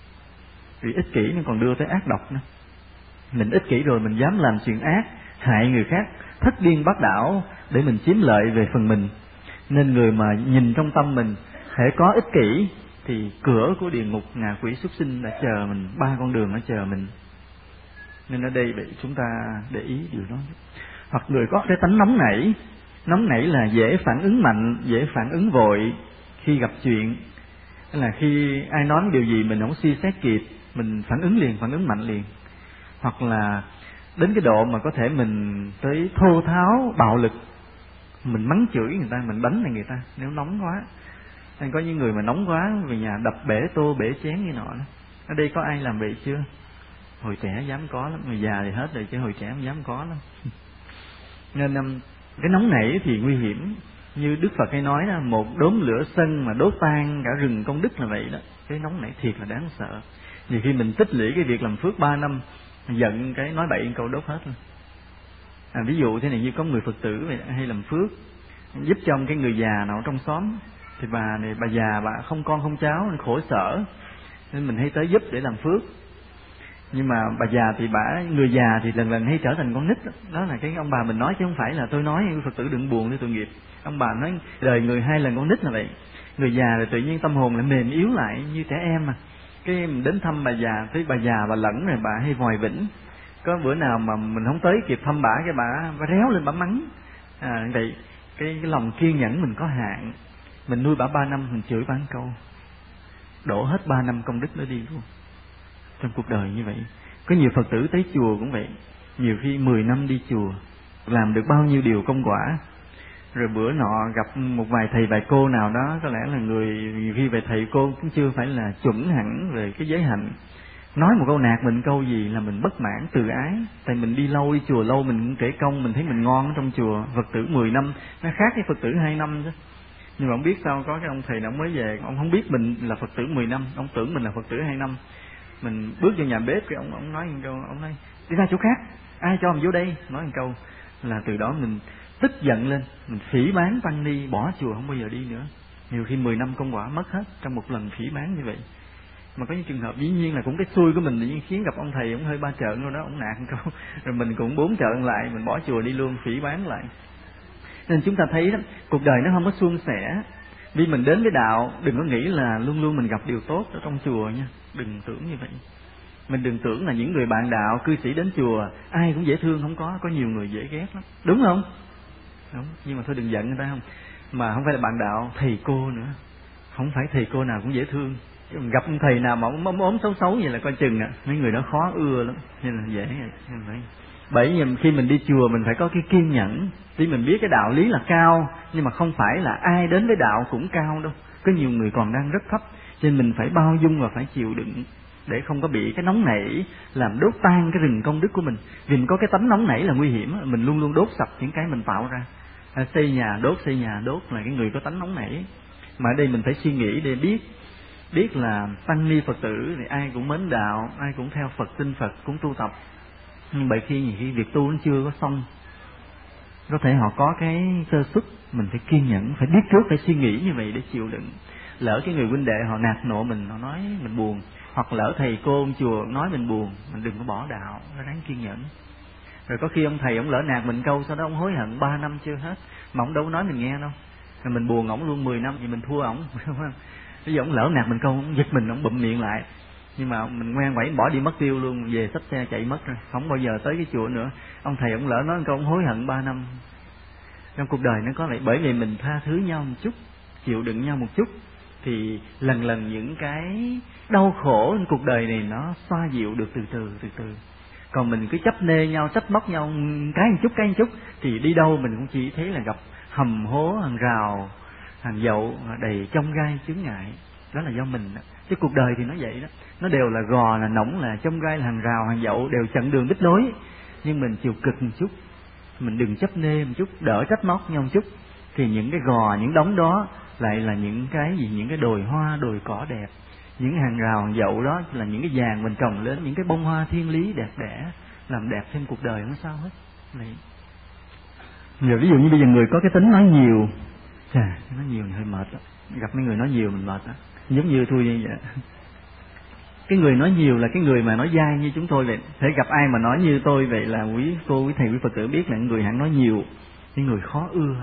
Vì ích kỷ nó còn đưa tới ác độc nữa. Mình ích kỷ rồi mình dám làm chuyện ác, hại người khác, thất điên bát đảo để mình chiếm lợi về phần mình. Nên người mà nhìn trong tâm mình hễ có ích kỷ thì cửa của địa ngục, ngạ quỷ, súc sinh đã chờ mình, ba con đường đã chờ mình. Nên ở đây chúng ta để ý điều đó. Hoặc người có cái tánh nóng nảy là dễ phản ứng mạnh, dễ phản ứng vội khi gặp chuyện. Tức là khi ai nói điều gì mình không suy xét kịp, mình phản ứng liền, phản ứng mạnh liền. Hoặc là đến cái độ mà có thể mình tới thô tháo, bạo lực, mình mắng chửi người ta, mình đánh lại người ta nếu nóng quá. Nên có những người mà nóng quá về nhà đập bể tô, bể chén như nọ đó. Ở đây có ai làm vậy chưa? Hồi trẻ dám có lắm, người già thì hết rồi chứ hồi trẻ không dám có lắm. Nên cái nóng nảy thì nguy hiểm. Như Đức Phật hay nói là một đốm lửa sân mà đốt tan cả rừng công đức là vậy đó. Cái nóng nảy thiệt là đáng sợ. Nhiều khi mình tích lũy cái việc làm phước 3 năm, giận cái nói bậy câu đốt hết luôn. Ví dụ thế này, như có người Phật tử hay làm phước giúp cho một cái người già nào trong xóm, thì bà già bà không con không cháu nên khổ sở, nên mình hay tới giúp để làm phước. Nhưng mà bà già thì người già thì lần lần hay trở thành con nít. Đó là cái ông bà mình nói chứ không phải là tôi nói Phật tử đừng buồn với tội nghiệp. Ông bà nói đời người 2 lần con nít là vậy. Người già rồi tự nhiên tâm hồn lại mềm yếu lại như trẻ em mà. Cái mình đến thăm bà già, thấy bà già bà lẫn rồi bà hay vòi vĩnh. Có bữa nào mà mình không tới kịp thăm bà, cái bà réo lên bà mắng. Vậy cái lòng kiên nhẫn mình có hạn. Mình nuôi bà 3 năm mình chửi bà một câu, đổ hết 3 năm công đức nó đi luôn. Trong cuộc đời như vậy, có nhiều Phật tử tới chùa cũng vậy, nhiều khi 10 năm đi chùa, làm được bao nhiêu điều công quả, rồi bữa nọ gặp một vài thầy vài cô nào đó, có lẽ là nhiều khi về thầy cô cũng chưa phải là chuẩn hẳn về cái giới hạnh, nói một câu nạt mình câu gì là mình bất mãn, từ ái. Tại mình đi lâu, đi chùa lâu, mình cũng kể công, mình thấy mình ngon ở trong chùa. Phật tử 10 năm nó khác với Phật tử 2 năm chứ. Nhưng mà không biết sao có cái ông thầy nào mới về, ông không biết mình là Phật tử 10 năm, ông tưởng mình là Phật tử 2 năm. Mình bước vô nhà bếp, cái ông nói một câu, ông nói đi ra chỗ khác, ai cho mình vô đây, nói một câu là từ đó mình tức giận lên, mình phỉ báng tăng ni, bỏ chùa không bao giờ đi nữa. Nhiều khi 10 năm công quả mất hết trong một lần phỉ báng như vậy. Mà có những trường hợp dĩ nhiên là cũng cái xui của mình tự nhiên khiến gặp ông thầy ông hơi ba trợn luôn đó, ông nạt một câu rồi mình cũng 4 trợn lại, mình bỏ chùa đi luôn, phỉ báng lại. Nên chúng ta thấy đó, cuộc đời nó không có suôn sẻ. Vì mình đến với đạo, đừng có nghĩ là luôn luôn mình gặp điều tốt ở trong chùa nha, đừng tưởng như vậy. Mình đừng tưởng là những người bạn đạo, cư sĩ đến chùa ai cũng dễ thương, không có nhiều người dễ ghét lắm, đúng không? Đúng, nhưng mà thôi đừng giận người ta không. Mà không phải là bạn đạo, thầy cô nữa, không phải thầy cô nào cũng dễ thương. Gặp thầy nào mà ốm xấu xấu vậy là coi chừng mấy người đó khó ưa lắm, nên là dễ. Bởi vì khi mình đi chùa mình phải có cái kiên nhẫn. Tuy mình biết cái đạo lý là cao, nhưng mà không phải là ai đến với đạo cũng cao đâu. Có nhiều người còn đang rất thấp, cho nên mình phải bao dung và phải chịu đựng để không có bị cái nóng nảy làm đốt tan cái rừng công đức của mình. Vì mình có cái tánh nóng nảy là nguy hiểm, mình luôn luôn đốt sạch những cái mình tạo ra. Xây nhà đốt là cái người có tánh nóng nảy. Mà ở đây mình phải suy nghĩ để biết là tăng ni Phật tử thì ai cũng mến đạo, ai cũng theo Phật, tin Phật, cũng tu tập. Nhưng bởi khi việc tu nó chưa có xong, có thể họ có cái sơ suất, mình phải kiên nhẫn, phải biết trước, phải suy nghĩ như vậy để chịu đựng. Lỡ cái người huynh đệ họ nạt nộ mình, họ nói mình buồn, hoặc lỡ thầy cô ông chùa nói mình buồn, mình đừng có bỏ đạo, nó đáng kiên nhẫn. Rồi có khi ông thầy ông lỡ nạt mình câu, sau đó ông hối hận 3 năm chưa hết, mà ông đâu có nói mình nghe đâu. Rồi mình buồn ổng luôn 10 năm thì mình thua ổng. Ví dụ ông lỡ nạt mình câu, ông giật mình, ông bụm miệng lại, nhưng mà mình ngoan quẩy bỏ đi mất tiêu luôn, về xách xe chạy mất rồi, không bao giờ tới cái chùa nữa. Ông thầy ông lỡ nói một câu, ông hối hận 3 năm. Trong cuộc đời nó có vậy, bởi vì mình tha thứ nhau một chút, chịu đựng nhau một chút, thì lần lần những cái đau khổ trong cuộc đời này nó xoa dịu được từ từ. Còn mình cứ chấp nê nhau, trách móc nhau cái một chút thì đi đâu mình cũng chỉ thấy là gặp hầm hố, hàng rào, hàng dậu đầy chông gai chướng ngại. Đó là do mình đó. Chứ cuộc đời thì nó vậy đó, nó đều là gò, là nóng, là chông gai, là hàng rào, hàng dậu, đều chặn đường đích lối. Nhưng mình chịu cực một chút, mình đừng chấp nê một chút, đỡ trách móc nhau một chút, thì những cái gò, những đống đó lại là những cái gì, những cái đồi hoa, đồi cỏ đẹp. Những hàng rào, hàng dậu đó là những cái vàng mình trồng lên, những cái bông hoa thiên lý đẹp đẽ, làm đẹp thêm cuộc đời, không sao hết. Này. Giờ ví dụ như bây giờ người có cái tính nói nhiều, nói nhiều thì hơi mệt đó. Gặp mấy người nói nhiều mình mệt đó. Giống như tôi như vậy. Cái người nói nhiều là cái người mà nói dai như chúng tôi vậy. Thể gặp ai mà nói như tôi vậy là quý cô, quý thầy, quý Phật tử biết là người hẳn nói nhiều. Cái người khó ưa.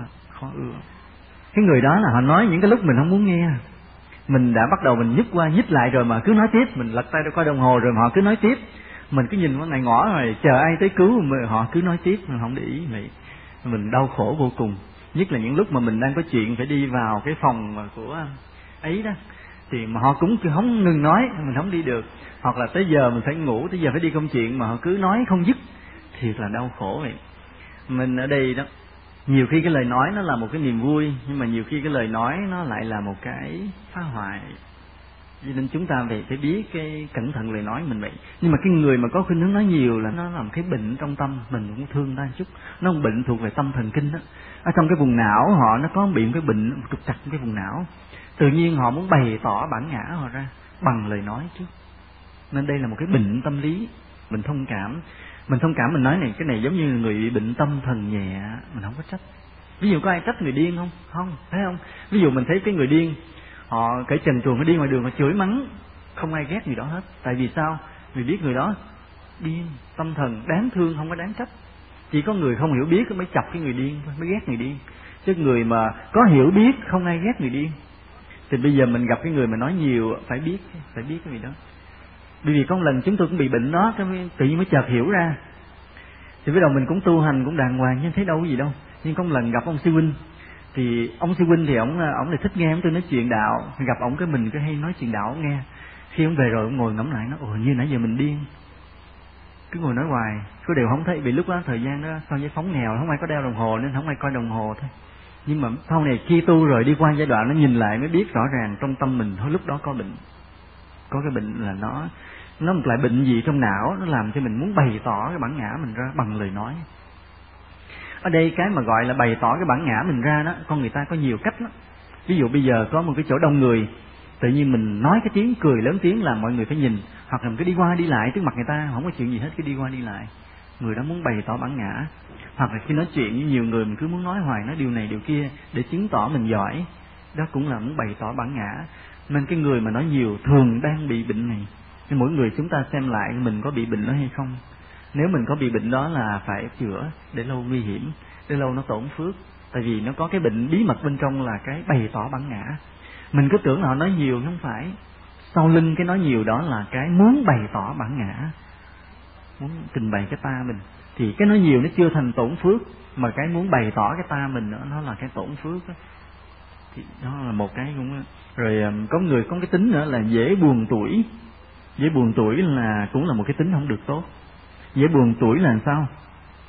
Cái người đó là họ nói những cái lúc mình không muốn nghe. Mình đã bắt đầu mình nhích qua nhích lại rồi mà cứ nói tiếp, mình lật tay coi đồng hồ rồi mà họ cứ nói tiếp. Mình cứ nhìn con này ngõ rồi chờ ai tới cứu mà họ cứ nói tiếp, mình không để ý vậy. Mình đau khổ vô cùng. Nhất là những lúc mà mình đang có chuyện phải đi vào cái phòng của ấy đó, thì mà họ cũng không ngừng nói, mình không đi được. Hoặc là tới giờ mình phải ngủ, tới giờ phải đi công chuyện mà họ cứ nói không dứt, thiệt là đau khổ vậy. Mình ở đây đó, nhiều khi cái lời nói nó là một cái niềm vui, nhưng mà nhiều khi cái lời nói nó lại là một cái phá hoại. Cho nên chúng ta phải biết cái cẩn thận lời nói mình vậy. Nhưng mà cái người mà có khuynh hướng nói nhiều là nó làm cái bệnh trong tâm, mình cũng thương ta một chút. Nó một bệnh thuộc về tâm thần kinh đó. Ở trong cái vùng não họ nó có bị một cái bệnh trục trặc cái vùng não. Tự nhiên họ muốn bày tỏ bản ngã họ ra bằng lời nói chứ. Nên đây là một cái bệnh tâm lý. Mình thông cảm mình nói này, cái này giống như người bị bệnh tâm thần nhẹ, mình không có trách. Ví dụ có ai trách người điên không? Không, thấy không? Ví dụ mình thấy cái người điên, họ cởi trần truồng, họ đi ngoài đường, họ chửi mắng, không ai ghét người đó hết. Tại vì sao? Vì biết người đó điên, tâm thần, đáng thương, không có đáng trách. Chỉ có người không hiểu biết mới chọc cái người điên thôi, mới ghét người điên. Chứ người mà có hiểu biết không ai ghét người điên. Thì bây giờ mình gặp cái người mà nói nhiều, phải biết cái gì đó. Bởi vì có một lần chúng tôi cũng bị bệnh đó, tự nhiên mới chợt hiểu ra. Thì bắt đầu mình cũng tu hành cũng đàng hoàng, nhưng thấy đâu có gì đâu. Nhưng có một lần gặp ông sư huynh, thì ông sư huynh thì ổng lại thích nghe tôi nói chuyện đạo. Gặp ổng cái mình cứ hay nói chuyện đạo nghe. Khi ông về rồi ông ngồi ngẫm lại, nó như nãy giờ mình điên, cứ ngồi nói hoài, có điều không thấy. Vì lúc đó thời gian đó sau giải phóng nghèo, không ai có đeo đồng hồ nên không ai coi đồng hồ thôi. Nhưng mà sau này khi tu rồi đi qua giai đoạn nó nhìn lại mới biết rõ ràng trong tâm mình thôi lúc đó có bệnh. Có cái bệnh là nó một loại bệnh gì trong não, nó làm cho mình muốn bày tỏ cái bản ngã mình ra bằng lời nói. Ở đây cái mà gọi là bày tỏ cái bản ngã mình ra đó, con người ta có nhiều cách lắm. Ví dụ bây giờ có một cái chỗ đông người, tự nhiên mình nói cái tiếng cười lớn tiếng làm mọi người phải nhìn, hoặc là mình cứ đi qua đi lại trước mặt người ta, không có chuyện gì hết, cứ đi qua đi lại. Người đó muốn bày tỏ bản ngã. Hoặc là khi nói chuyện với nhiều người mình cứ muốn nói hoài, nói điều này điều kia để chứng tỏ mình giỏi, đó cũng là muốn bày tỏ bản ngã. Nên cái người mà nói nhiều thường đang bị bệnh này. Nhưng mỗi người chúng ta xem lại mình có bị bệnh đó hay không. Nếu mình có bị bệnh đó là phải chữa, để lâu nguy hiểm, để lâu nó tổn phước. Tại vì nó có cái bệnh bí mật bên trong là cái bày tỏ bản ngã. Mình cứ tưởng là họ nói nhiều, không phải. Sau lưng cái nói nhiều đó là cái muốn bày tỏ bản ngã, muốn trình bày cái ta mình. Thì cái nói nhiều nó chưa thành tổn phước, mà cái muốn bày tỏ cái ta mình nữa, nó là cái tổn phước đó. Thì đó là một cái cũng. Rồi có người có cái tính nữa là dễ buồn tuổi. Dễ buồn tuổi là cũng là một cái tính không được tốt. Dễ buồn tuổi là sao?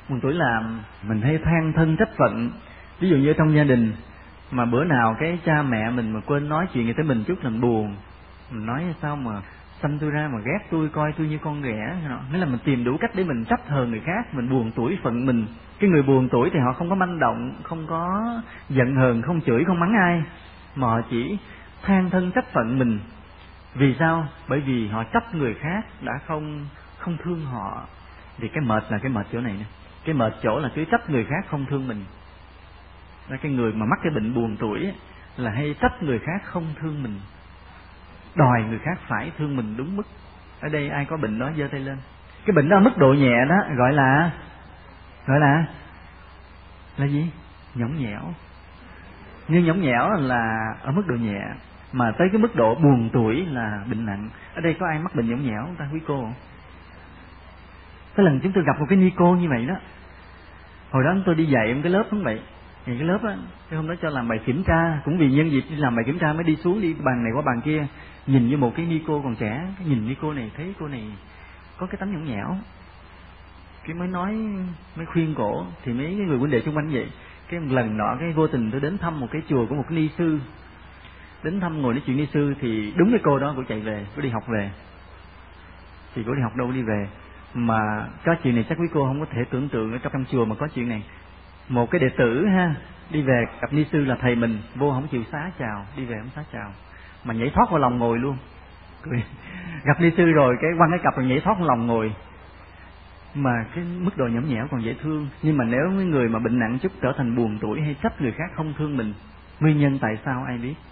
Buồn tuổi là mình hay than thân trách phận. Ví dụ như trong gia đình mà bữa nào cái cha mẹ mình mà quên nói chuyện gì tới mình chút là mình buồn. Mình nói sao mà sanh tôi ra mà ghét tôi, coi tôi như con ghẻ. Nghĩa là mình tìm đủ cách để mình trách hờn người khác, mình buồn tuổi phận mình. Cái người buồn tuổi thì họ không có manh động, không có giận hờn, không chửi, không mắng ai, mà họ chỉ than thân trách phận mình. Vì sao? Bởi vì họ trách người khác đã không thương họ. Vì cái mệt là cái mệt chỗ này nè. Cái mệt chỗ là cứ trách người khác không thương mình. Cái người mà mắc cái bệnh buồn tuổi ấy, là hay trách người khác không thương mình, đòi người khác phải thương mình đúng mức. Ở đây ai có bệnh đó giơ tay lên. Cái bệnh đó mức độ nhẹ đó gọi là gì? Nhõng nhẽo. Nhưng nhõng nhẽo là ở mức độ nhẹ, mà tới cái mức độ buồn tuổi là bệnh nặng. Ở đây có ai mắc bệnh nhõng nhẽo không ta, quý cô không? Cái lần chúng tôi gặp một cái ni cô như vậy đó. Hồi đó tôi đi dạy một cái lớp cũng vậy. Thì cái lớp á, cái hôm đó cho làm bài kiểm tra, cũng vì nhân dịp đi làm bài kiểm tra mới đi xuống, đi bàn này qua bàn kia, nhìn như một cái ni cô còn trẻ, cái nhìn ni cô này thấy cô này có cái tánh nhõng nhẽo, cái mới khuyên cổ. Thì mấy cái người huynh đệ xung quanh vậy. Cái một lần nọ cái vô tình tôi đến thăm một cái chùa của một cái ni sư, đến thăm ngồi nói chuyện ni sư, thì đúng cái cô đó cô chạy về, cô đi học về. Thì cô đi học đâu đi về, mà có chuyện này chắc quý cô không có thể tưởng tượng ở trong chùa mà có chuyện này. Một cái đệ tử ha, đi về gặp ni sư là thầy mình, vô không chịu xá chào, đi về không xá chào, mà nhảy thoát vào lòng ngồi luôn. Gặp ni sư rồi cái quăng cái cặp rồi nhảy thoát vào lòng ngồi. Mà cái mức độ nhõng nhẽo còn dễ thương. Nhưng mà nếu cái người mà bệnh nặng chút trở thành buồn tuổi hay trách người khác không thương mình, nguyên nhân tại sao ai biết?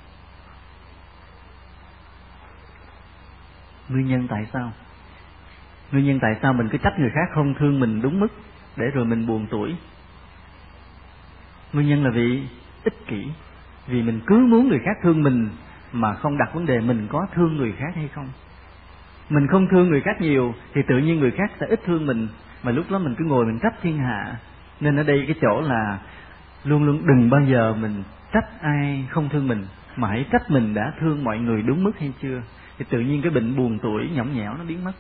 Nguyên nhân tại sao? Nguyên nhân tại sao mình cứ trách người khác không thương mình đúng mức để rồi mình buồn tuổi? Nguyên nhân là vì ích kỷ. Vì mình cứ muốn người khác thương mình mà không đặt vấn đề mình có thương người khác hay không. Mình không thương người khác nhiều thì tự nhiên người khác sẽ ít thương mình, mà lúc đó mình cứ ngồi mình trách thiên hạ. Nên ở đây cái chỗ là luôn luôn đừng bao giờ mình trách ai không thương mình, mà hãy trách mình đã thương mọi người đúng mức hay chưa. Thì tự nhiên cái bệnh buồn tuổi nhõng nhẽo nó biến mất.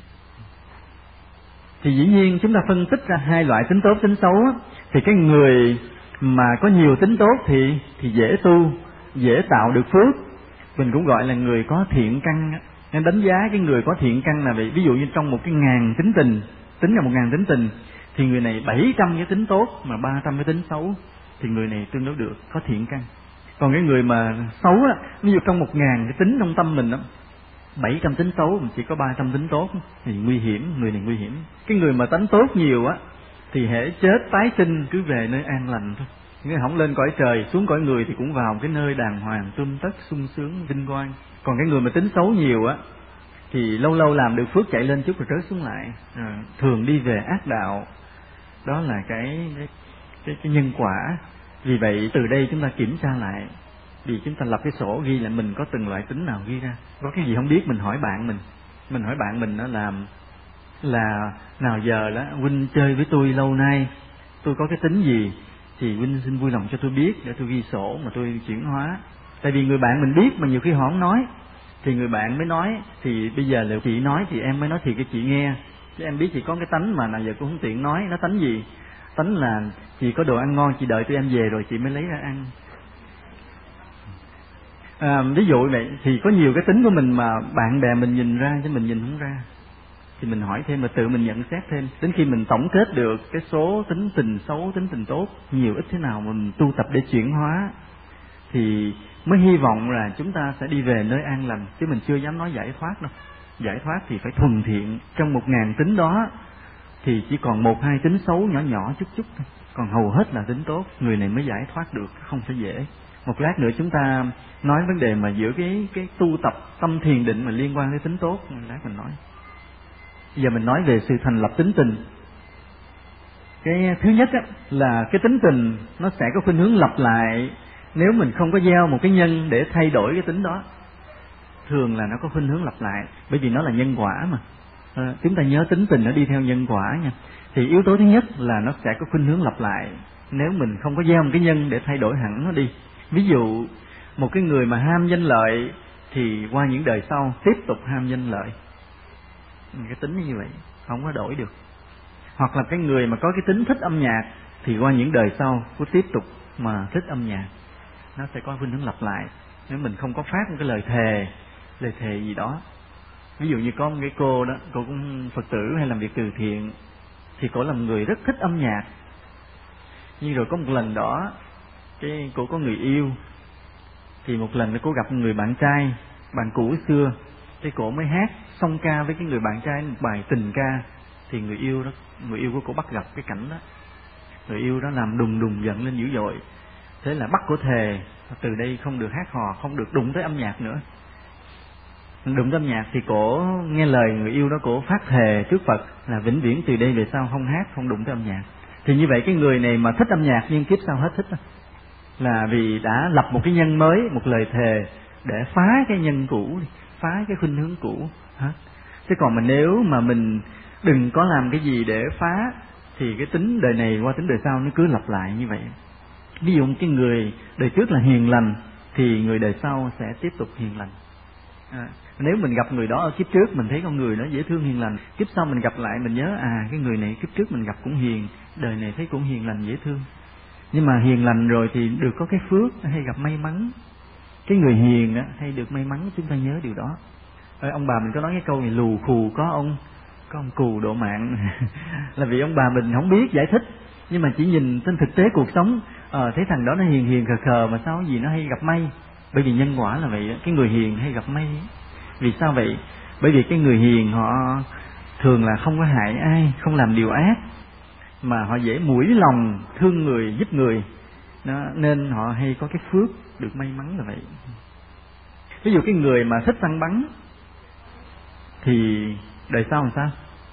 Thì dĩ nhiên chúng ta phân tích ra hai loại tính tốt tính xấu. Thì cái người mà có nhiều tính tốt thì dễ tu, dễ tạo được phước. Mình cũng gọi là người có thiện căn. Nên đánh giá cái người có thiện căn là vậy. Ví dụ như trong một cái 1000 tính tình, tính ra 1000 tính tình, thì người này 700 cái tính tốt mà 300 cái tính xấu, thì người này tương đối được, có thiện căn. Còn cái người mà xấu á, ví dụ trong 1000 cái tính trong tâm mình đó, 700 tính xấu mà chỉ có 300 tính tốt thì nguy hiểm, người này nguy hiểm. Cái người mà tánh tốt nhiều á thì hễ chết tái sinh cứ về nơi an lành thôi. Nếu không lên cõi trời, xuống cõi người thì cũng vào cái nơi đàng hoàng, tươm tất, sung sướng, vinh quang. Còn cái người mà tính xấu nhiều á thì lâu lâu làm được phước chạy lên chút rồi rớt xuống lại, thường đi về ác đạo. Đó là cái nhân quả. Vì vậy từ đây chúng ta kiểm tra lại. Vì chúng ta lập cái sổ ghi lại mình có từng loại tính nào ghi ra. Có cái gì không biết mình hỏi bạn mình. Mình hỏi bạn mình đó là nào giờ đó huynh chơi với tôi lâu nay, tôi có cái tính gì thì huynh xin vui lòng cho tôi biết để tôi ghi sổ mà tôi chuyển hóa. Tại vì người bạn mình biết mà nhiều khi họ không nói, thì người bạn mới nói. Thì bây giờ là chị nói thì em mới nói thiệt cho chị nghe, chứ em biết chị có cái tánh mà nào giờ cũng không tiện nói. Nó tánh gì? Tánh là chị có đồ ăn ngon chị đợi tôi em về rồi chị mới lấy ra ăn. Ví dụ vậy. Thì có nhiều cái tính của mình mà bạn bè mình nhìn ra chứ mình nhìn không ra, thì mình hỏi thêm mà tự mình nhận xét thêm. Đến khi mình tổng kết được cái số tính tình xấu, tính tình tốt nhiều ít thế nào mà mình tu tập để chuyển hóa, thì mới hy vọng là chúng ta sẽ đi về nơi an lành. Chứ mình chưa dám nói giải thoát đâu. Giải thoát thì phải thuần thiện. Trong 1000 tính đó thì chỉ còn 1-2 tính xấu nhỏ nhỏ chút chút thôi, còn hầu hết là tính tốt. Người này mới giải thoát được, không phải dễ. Một lát nữa chúng ta nói vấn đề mà giữa cái tu tập tâm thiền định mà liên quan đến tính tốt, một lát mình nói. Giờ mình nói về sự thành lập tính tình. Cái thứ nhất á, là cái tính tình nó sẽ có khuynh hướng lặp lại nếu mình không có gieo một cái nhân để thay đổi cái tính đó. Thường là nó có khuynh hướng lặp lại, bởi vì nó là nhân quả mà. Chúng ta nhớ tính tình nó đi theo nhân quả nha. Thì yếu tố thứ nhất là nó sẽ có khuynh hướng lặp lại nếu mình không có gieo một cái nhân để thay đổi hẳn nó đi. Ví dụ một cái người mà ham danh lợi thì qua những đời sau tiếp tục ham danh lợi. Cái tính như vậy không có đổi được. Hoặc là cái người mà có cái tính thích âm nhạc thì qua những đời sau có tiếp tục mà thích âm nhạc, nó sẽ có khuynh hướng lặp lại. Nếu mình không có phát một cái lời thề gì đó, ví dụ như có một cái cô đó, cô cũng Phật tử hay làm việc từ thiện, thì cô là một người rất thích âm nhạc. Nhưng rồi có một lần đó cái cô có người yêu, thì một lần cô gặp một người bạn trai, bạn cũ xưa, cái cô mới hát song ca với cái người bạn trai một bài tình ca. Thì người yêu của cô bắt gặp cái cảnh đó, người yêu đó làm đùng giận lên dữ dội, thế là bắt cô thề từ đây không được hát hò, không được đụng tới âm nhạc nữa. Đụng tới âm nhạc thì cổ nghe lời người yêu đó, cổ phát thề trước Phật là vĩnh viễn từ đây về sau không hát, không đụng tới âm nhạc. Thì như vậy cái người này mà thích âm nhạc nhưng kiếp sau hết thích đó, là vì đã lập một cái nhân mới, một lời thề để phá cái nhân cũ, phá cái khuynh hướng cũ. Chứ còn mình nếu mà mình đừng có làm cái gì để phá thì cái tính đời này qua tính đời sau nó cứ lặp lại như vậy. Ví dụ cái người đời trước là hiền lành thì người đời sau sẽ tiếp tục hiền lành. Nếu mình gặp người đó ở kiếp trước mình thấy con người đó dễ thương hiền lành, kiếp sau mình gặp lại mình nhớ cái người này kiếp trước mình gặp cũng hiền, đời này thấy cũng hiền lành dễ thương. Nhưng mà hiền lành rồi thì được có cái phước hay gặp may mắn. Cái người hiền á hay được may mắn, chúng ta nhớ điều đó. Ông bà mình có nói cái câu này, lù khù có ông cù độ mạng. Là vì ông bà mình không biết giải thích, nhưng mà chỉ nhìn trên thực tế cuộc sống, thấy thằng đó nó hiền khờ mà sao gì nó hay gặp may. Bởi vì nhân quả là vậy, cái người hiền hay gặp may. Vì sao vậy? Bởi vì cái người hiền họ thường là không có hại ai, không làm điều ác, mà họ dễ mũi lòng thương người, giúp người đó, nên họ hay có cái phước được may mắn là vậy. Ví dụ cái người mà thích săn bắn thì đời sau làm sao?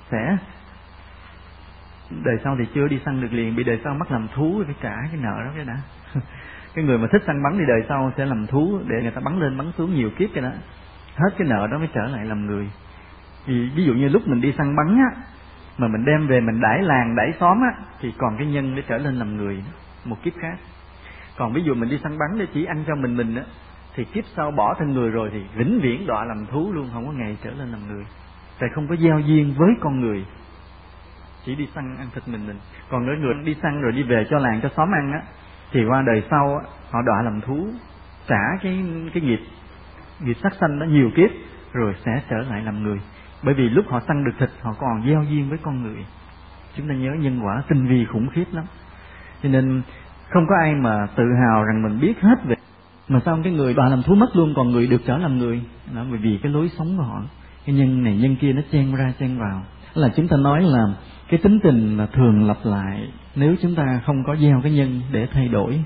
Đời sau thì chưa đi săn được liền, bị đời sau mắc làm thú phải trả cái nợ đó cái đã. Cái người mà thích săn bắn thì đời sau sẽ làm thú để người ta bắn lên bắn xuống nhiều kiếp cái đó, hết cái nợ đó mới trở lại làm người. Ví dụ như lúc mình đi săn bắn á, mà mình đem về mình đãi làng đãi xóm á, thì còn cái nhân để trở lên làm người một kiếp khác. Còn ví dụ mình đi săn bắn để chỉ ăn cho mình á, thì kiếp sau bỏ thân người rồi thì vĩnh viễn đọa làm thú luôn, không có ngày trở lên làm người. Tại không có giao duyên với con người, chỉ đi săn ăn thịt mình. Còn người đi săn rồi đi về cho làng cho xóm ăn á, thì qua đời sau á, họ đọa làm thú, trả cái nghiệp sát sanh đó nhiều kiếp rồi sẽ trở lại làm người. Bởi vì lúc họ săn được thịt họ còn giao duyên với con người. Chúng ta nhớ nhân quả tinh vi khủng khiếp lắm, cho nên không có ai mà tự hào rằng mình biết hết về. Mà sao cái người đọa làm thú mất luôn, còn người được trở làm người đó, bởi vì cái lối sống của họ, cái nhân này nhân kia nó chen ra chen vào. Là chúng ta nói là cái tính tình là thường lặp lại nếu chúng ta không có gieo cái nhân để thay đổi.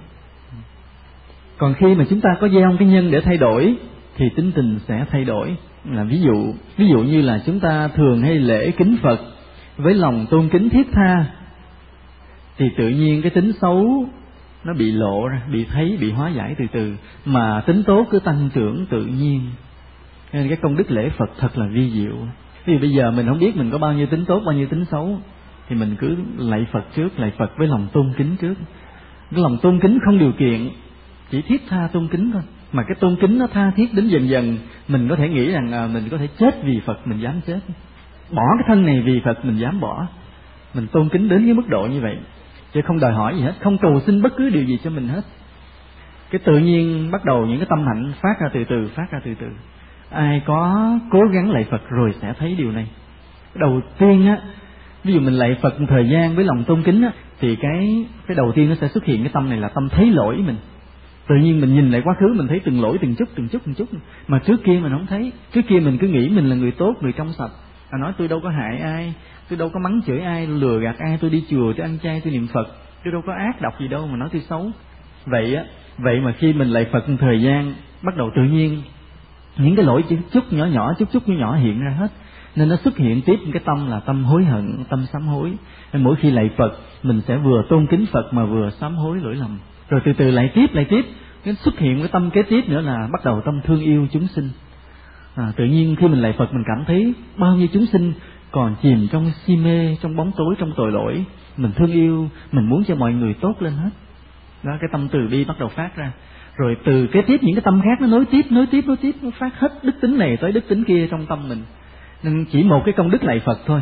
Còn khi mà chúng ta có gieo cái nhân để thay đổi thì tính tình sẽ thay đổi. Là ví dụ như là chúng ta thường hay lễ kính Phật với lòng tôn kính thiết tha, thì tự nhiên cái tính xấu nó bị lộ ra, bị thấy, bị hóa giải từ từ, mà tính tốt cứ tăng trưởng tự nhiên. Nên cái công đức lễ Phật thật là vi diệu. Ví dụ bây giờ mình không biết mình có bao nhiêu tính tốt, bao nhiêu tính xấu, thì mình cứ lạy Phật trước, lạy Phật với lòng tôn kính trước. Cái lòng tôn kính không điều kiện, chỉ thiết tha tôn kính thôi. Mà cái tôn kính nó tha thiết đến dần dần, mình có thể nghĩ rằng mình có thể chết vì Phật, mình dám chết. Bỏ cái thân này vì Phật mình dám bỏ. Mình tôn kính đến cái mức độ như vậy, chứ không đòi hỏi gì hết, không cầu xin bất cứ điều gì cho mình hết. Cái tự nhiên bắt đầu những cái tâm hạnh phát ra từ từ. Ai có cố gắng lạy Phật rồi sẽ thấy điều này. Đầu tiên á, ví dụ mình lạy Phật một thời gian với lòng tôn kính á, thì cái đầu tiên nó sẽ xuất hiện cái tâm này là tâm thấy lỗi mình. Tự nhiên mình nhìn lại quá khứ mình thấy từng lỗi từng chút, mà trước kia mình không thấy. Trước kia mình cứ nghĩ mình là người tốt, người trong sạch, nói tôi đâu có hại ai, tôi đâu có mắng chửi ai, lừa gạt ai, tôi đi chùa, tôi ăn chay, tôi niệm Phật, tôi đâu có ác độc gì đâu mà nói tôi xấu. Vậy mà khi mình lạy Phật một thời gian, bắt đầu tự nhiên những cái lỗi chút nhỏ hiện ra hết. Nên nó xuất hiện tiếp cái tâm là tâm hối hận, tâm sám hối. Nên mỗi khi lạy Phật mình sẽ vừa tôn kính Phật mà vừa sám hối lỗi lầm. Rồi từ từ lạy tiếp, cái xuất hiện cái tâm kế tiếp nữa là bắt đầu tâm thương yêu chúng sinh. Tự nhiên khi mình lạy Phật mình cảm thấy bao nhiêu chúng sinh còn chìm trong si mê, trong bóng tối, trong tội lỗi, mình thương yêu, mình muốn cho mọi người tốt lên hết. Đó, cái tâm từ bi bắt đầu phát ra. Rồi từ kế tiếp những cái tâm khác nó nối tiếp, nó phát hết đức tính này tới đức tính kia trong tâm mình. Nên chỉ một cái công đức lạy Phật thôi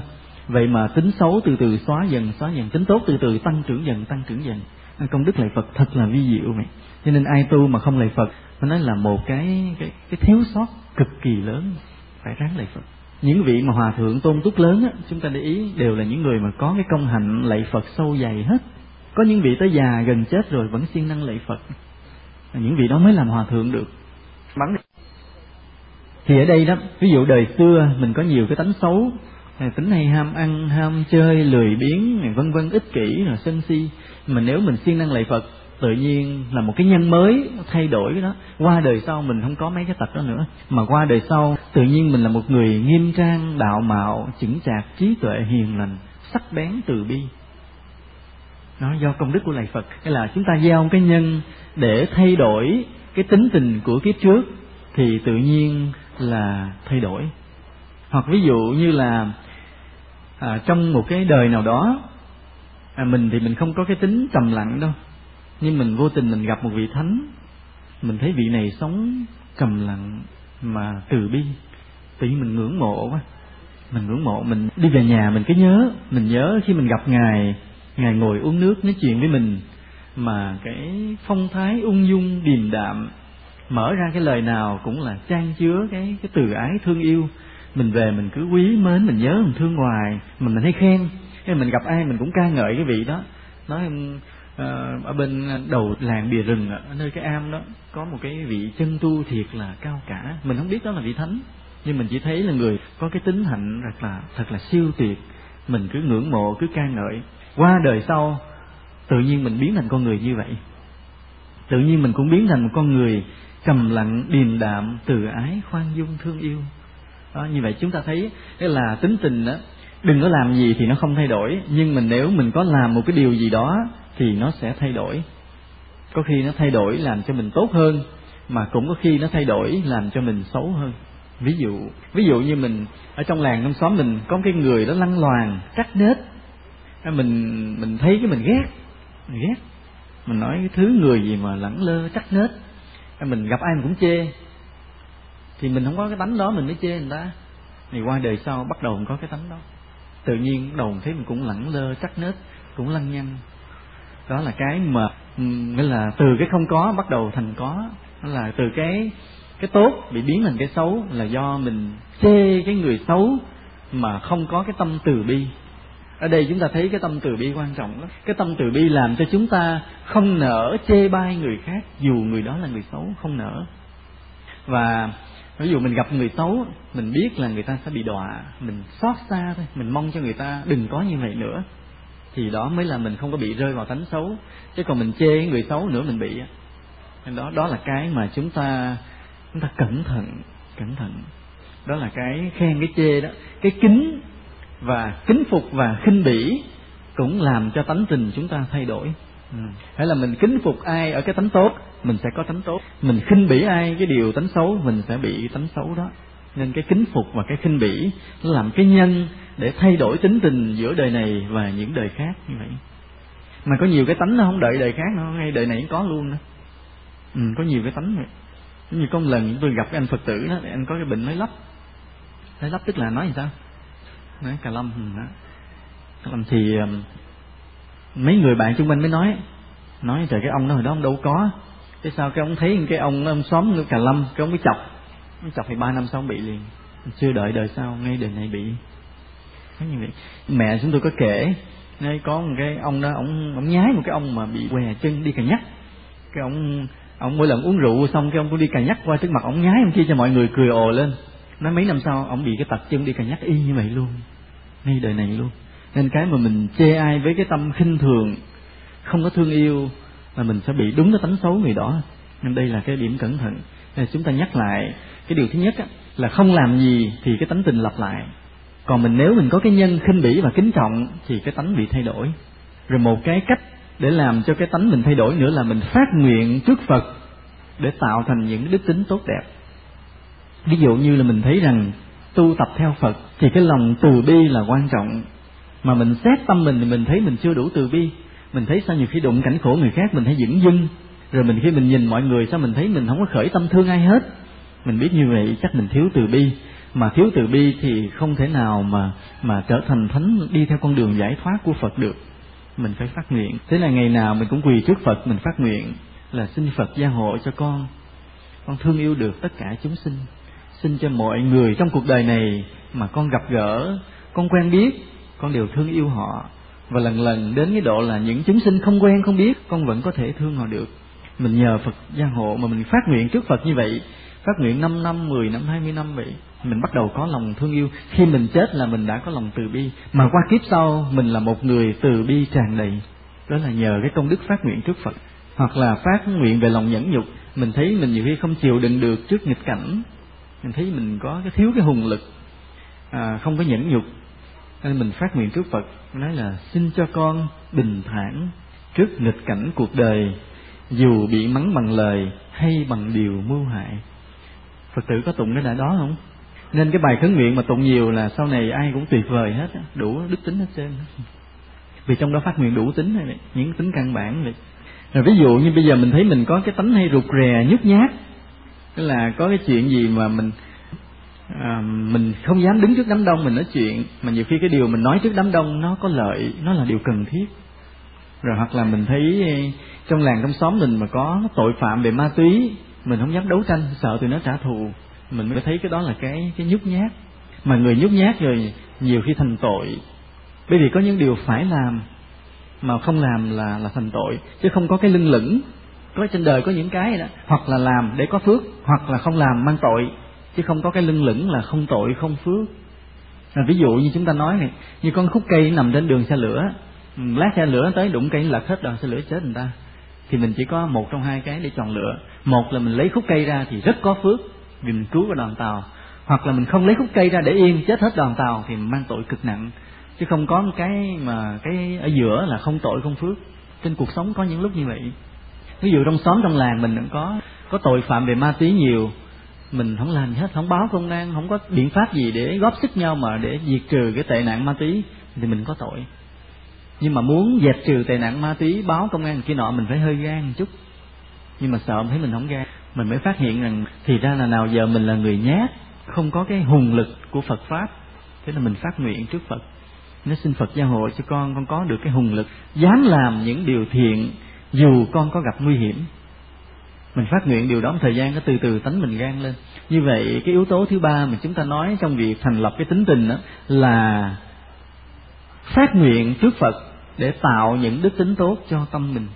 Vậy mà tính xấu từ từ xóa dần, tính tốt từ từ tăng trưởng dần. Công đức lạy Phật thật là vi diệu vậy. Cho nên ai tu mà không lạy Phật, nó nói là một cái thiếu sót cực kỳ lớn, phải ráng lạy Phật. Những vị mà hòa thượng tôn túc lớn á, chúng ta để ý đều là những người mà có cái công hạnh lạy Phật sâu dày hết. Có những vị tới già gần chết rồi vẫn siêng năng lạy Phật, những vị đó mới làm hòa thượng được. Thì ở đây đó, ví dụ đời xưa mình có nhiều cái tánh xấu, tính hay ham ăn, ham chơi, lười biếng, vân vân, ích kỷ, rồi sân si. Mà nếu mình siêng năng lạy Phật, tự nhiên là một cái nhân mới thay đổi cái đó. Qua đời sau mình không có mấy cái tật đó nữa, mà qua đời sau tự nhiên mình là một người nghiêm trang, đạo mạo, chững chạc, trí tuệ, hiền lành, sắc bén, từ bi. Nó do công đức của lạy Phật. Hay là chúng ta gieo cái nhân để thay đổi cái tính tình của kiếp trước thì tự nhiên là thay đổi. Hoặc ví dụ như là trong một cái đời nào đó, mình thì mình không có cái tính trầm lặng đâu, nhưng mình vô tình mình gặp một vị thánh, mình thấy vị này sống trầm lặng mà từ bi, tự nhiên mình ngưỡng mộ quá. Mình đi về nhà mình cứ nhớ khi mình gặp Ngài ngồi uống nước nói chuyện với mình, mà cái phong thái ung dung điềm đạm, mở ra cái lời nào cũng là chan chứa cái từ ái thương yêu. Mình về mình cứ quý mến, mình nhớ, mình thương hoài, mình hay khen. Cái mình gặp ai mình cũng ca ngợi cái vị đó. Nói ở bên đầu làng Bìa Rừng, ở nơi cái am đó, có một cái vị chân tu thiệt là cao cả. Mình không biết đó là vị thánh, nhưng mình chỉ thấy là người có cái tính hạnh thật là siêu tuyệt. Mình cứ ngưỡng mộ, cứ ca ngợi. Qua đời sau tự nhiên mình biến thành con người như vậy. Tự nhiên mình cũng biến thành một con người trầm lặng, điềm đạm, từ ái, khoan dung, thương yêu. Đó, như vậy chúng ta thấy cái là tính tình đó, đừng có làm gì thì nó không thay đổi, nhưng nếu mình có làm một cái điều gì đó thì nó sẽ thay đổi. Có khi nó thay đổi làm cho mình tốt hơn, mà cũng có khi nó thay đổi làm cho mình xấu hơn. Ví dụ như mình ở trong làng trong xóm mình có cái người đó lăng loàn, trắc nết, mình thấy cái mình ghét. Mình nói cái thứ người gì mà lẳng lơ trắc nết, mình gặp ai mình cũng chê. Thì mình không có cái tánh đó mình mới chê người ta. Thì qua đời sau bắt đầu mình có cái tánh đó, tự nhiên bắt đầu mình thấy mình cũng lẳng lơ trắc nết, cũng lăng nhăng. Đó là cái mà nghĩa là từ cái không có bắt đầu thành có. Đó là từ cái tốt bị biến thành cái xấu, là do mình chê cái người xấu mà không có cái tâm từ bi. Ở đây chúng ta thấy cái tâm từ bi quan trọng lắm. Cái tâm từ bi làm cho chúng ta không nỡ chê bai người khác, dù người đó là người xấu, không nỡ. Và ví dụ mình gặp người xấu, mình biết là người ta sẽ bị đọa, mình xót xa thôi, mình mong cho người ta đừng có như vậy nữa, thì đó mới là mình không có bị rơi vào tánh xấu. Chứ còn mình chê người xấu nữa mình bị. Đó là cái mà chúng ta cẩn thận. Đó là cái khen cái chê đó. Cái kính phục và khinh bỉ cũng làm cho tánh tình chúng ta thay đổi. Hay là mình kính phục ai ở cái tánh tốt, mình sẽ có tánh tốt. Mình khinh bỉ ai cái điều tánh xấu, mình sẽ bị tánh xấu đó. Nên cái kính phục và cái khinh bỉ nó làm cái nhân để thay đổi tính tình giữa đời này và những đời khác như vậy. Mà có nhiều cái tánh nó không đợi đời khác, nó ngay đời này cũng có luôn nữa. Có nhiều cái tánh vậy. Như có một lần tôi gặp cái anh Phật tử đó, anh có cái bệnh nói lắp. Nói lắp tức là nói gì sao? Nói cà lâm đó. Cà lâm thì mấy người bạn chung quanh mới nói trời, cái ông đó hồi đó ông đâu có. Thế sao cái ông thấy cái ông xóm nữa cà lâm, cái ông mới chọc thì 3 năm sau ông bị liền. Chưa đợi đời sau, ngay đời này bị. Nói như vậy. Mẹ chúng tôi có kể, nơi có một cái ông đó, ông nhái một cái ông mà bị què chân đi cà nhắc. Cái ông mỗi lần uống rượu xong cái ông cũng đi cà nhắc qua trước mặt ông, nhái ông kia cho mọi người cười ồ lên. Nói mấy năm sau ông bị cái tật chân đi cà nhắc y như vậy luôn, ngay đời này luôn. Nên cái mà mình chê ai với cái tâm khinh thường, không có thương yêu, là mình sẽ bị đúng cái tánh xấu người đó. Nên đây là cái điểm cẩn thận. Nên chúng ta nhắc lại cái điều thứ nhất là không làm gì thì cái tánh tình lặp lại. Còn nếu mình có cái nhân khinh bỉ và kính trọng thì cái tánh bị thay đổi. Rồi một cái cách để làm cho cái tánh mình thay đổi nữa là mình phát nguyện trước Phật để tạo thành những đức tính tốt đẹp. Ví dụ như là mình thấy rằng tu tập theo Phật thì cái lòng từ bi là quan trọng. Mà mình xét tâm mình thì mình thấy mình chưa đủ từ bi. Mình thấy sao nhiều khi đụng cảnh khổ người khác mình thấy dửng dưng. Rồi khi mình nhìn mọi người sao mình thấy mình không có khởi tâm thương ai hết. Mình biết như vậy chắc mình thiếu từ bi. Mà thiếu từ bi thì không thể nào mà trở thành thánh, đi theo con đường giải thoát của Phật được. Mình phải phát nguyện. Thế là ngày nào mình cũng quỳ trước Phật, mình phát nguyện là xin Phật gia hộ cho con thương yêu được tất cả chúng sinh. Xin cho mọi người trong cuộc đời này mà con gặp gỡ, con quen biết, con đều thương yêu họ. Và lần lần đến cái độ là những chúng sinh không quen không biết, con vẫn có thể thương họ được. Mình nhờ Phật gia hộ mà mình phát nguyện trước Phật như vậy, phát nguyện 5 năm, 10 năm, 20 năm vậy, mình bắt đầu có lòng thương yêu. Khi mình chết là mình đã có lòng từ bi, mà qua kiếp sau mình là một người từ bi tràn đầy. Đó là nhờ cái công đức phát nguyện trước Phật. Hoặc là phát nguyện về lòng nhẫn nhục. Mình thấy mình nhiều khi không chịu đựng được trước nghịch cảnh, mình thấy mình có cái thiếu cái hùng lực, không có nhẫn nhục, nên mình phát nguyện trước Phật, nói là xin cho con bình thản trước nghịch cảnh cuộc đời, dù bị mắng bằng lời hay bằng điều mưu hại. Phật tử có tụng cái đại đó không? Nên cái bài khấn nguyện mà tụng nhiều là sau này ai cũng tuyệt vời hết, đủ đức tính hết trơn. Vì trong đó phát nguyện đủ tính này, những tính căn bản vậy. Rồi ví dụ như bây giờ mình thấy mình có cái tánh hay rụt rè, nhút nhát, tức là có cái chuyện gì mà mình không dám đứng trước đám đông mình nói chuyện, mà nhiều khi cái điều mình nói trước đám đông nó có lợi, nó là điều cần thiết. Rồi hoặc là mình thấy trong làng trong xóm mình mà có tội phạm về ma túy, mình không dám đấu tranh, sợ tụi nó trả thù, mình mới thấy cái đó là cái nhút nhát. Mà người nhút nhát rồi nhiều khi thành tội, bởi vì có những điều phải làm mà không làm là thành tội, chứ không có cái lưng lửng. Có trên đời có những cái đó, hoặc là làm để có phước, hoặc là không làm mang tội, chứ không có cái lưng lửng là không tội không phước. Ví dụ như chúng ta nói này, như con khúc cây nằm trên đường xe lửa, lát xe lửa tới đụng cây lật hết đoàn xe lửa chết người ta, thì mình chỉ có một trong hai cái để chọn lựa. Một là mình lấy khúc cây ra thì rất có phước vì mình cứu cái đoàn tàu, hoặc là mình không lấy khúc cây ra để yên chết hết đoàn tàu thì mình mang tội cực nặng. Chứ không có một cái mà cái ở giữa là không tội không phước. Trên cuộc sống có những lúc như vậy. Ví dụ trong xóm trong làng mình có tội phạm về ma túy nhiều, mình không làm gì hết, không báo công an, không có biện pháp gì để góp sức nhau mà để diệt trừ cái tệ nạn ma túy thì mình có tội. Nhưng mà muốn dẹp trừ tệ nạn ma túy, báo công an kia nọ, mình phải hơi gan một chút. Nhưng mà sợ thấy mình không gan, mình mới phát hiện rằng thì ra là nào giờ mình là người nhát, không có cái hùng lực của Phật pháp. Thế là mình phát nguyện trước Phật, nó xin Phật gia hộ cho con có được cái hùng lực, dám làm những điều thiện dù con có gặp nguy hiểm. Mình phát nguyện điều đó một thời gian, nó từ từ tánh mình gan lên. Như vậy cái yếu tố thứ ba mà chúng ta nói trong việc thành lập cái tính tình đó là phát nguyện trước Phật để tạo những đức tính tốt cho tâm mình.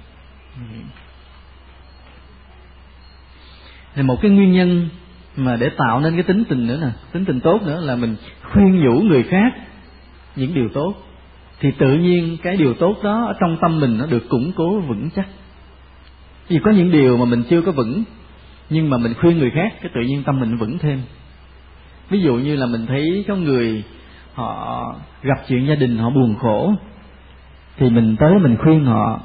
Thì một cái nguyên nhân mà để tạo nên cái tính tình nữa nè, tính tình tốt nữa là mình khuyên nhủ người khác những điều tốt, thì tự nhiên cái điều tốt đó ở trong tâm mình nó được củng cố vững chắc. Vì có những điều mà mình chưa có vững, nhưng mà mình khuyên người khác cái tự nhiên tâm mình vững thêm. Ví dụ như là mình thấy có người họ gặp chuyện gia đình họ buồn khổ, thì mình tới mình khuyên họ,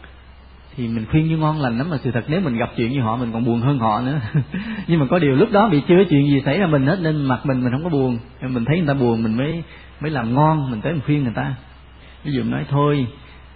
thì mình khuyên như ngon lành lắm, mà sự thật nếu mình gặp chuyện như họ mình còn buồn hơn họ nữa. Nhưng mà có điều lúc đó bị chưa chuyện gì xảy ra mình hết, nên mặt mình không có buồn. Mình thấy người ta buồn mình mới làm ngon, mình tới mình khuyên người ta. Ví dụ nói thôi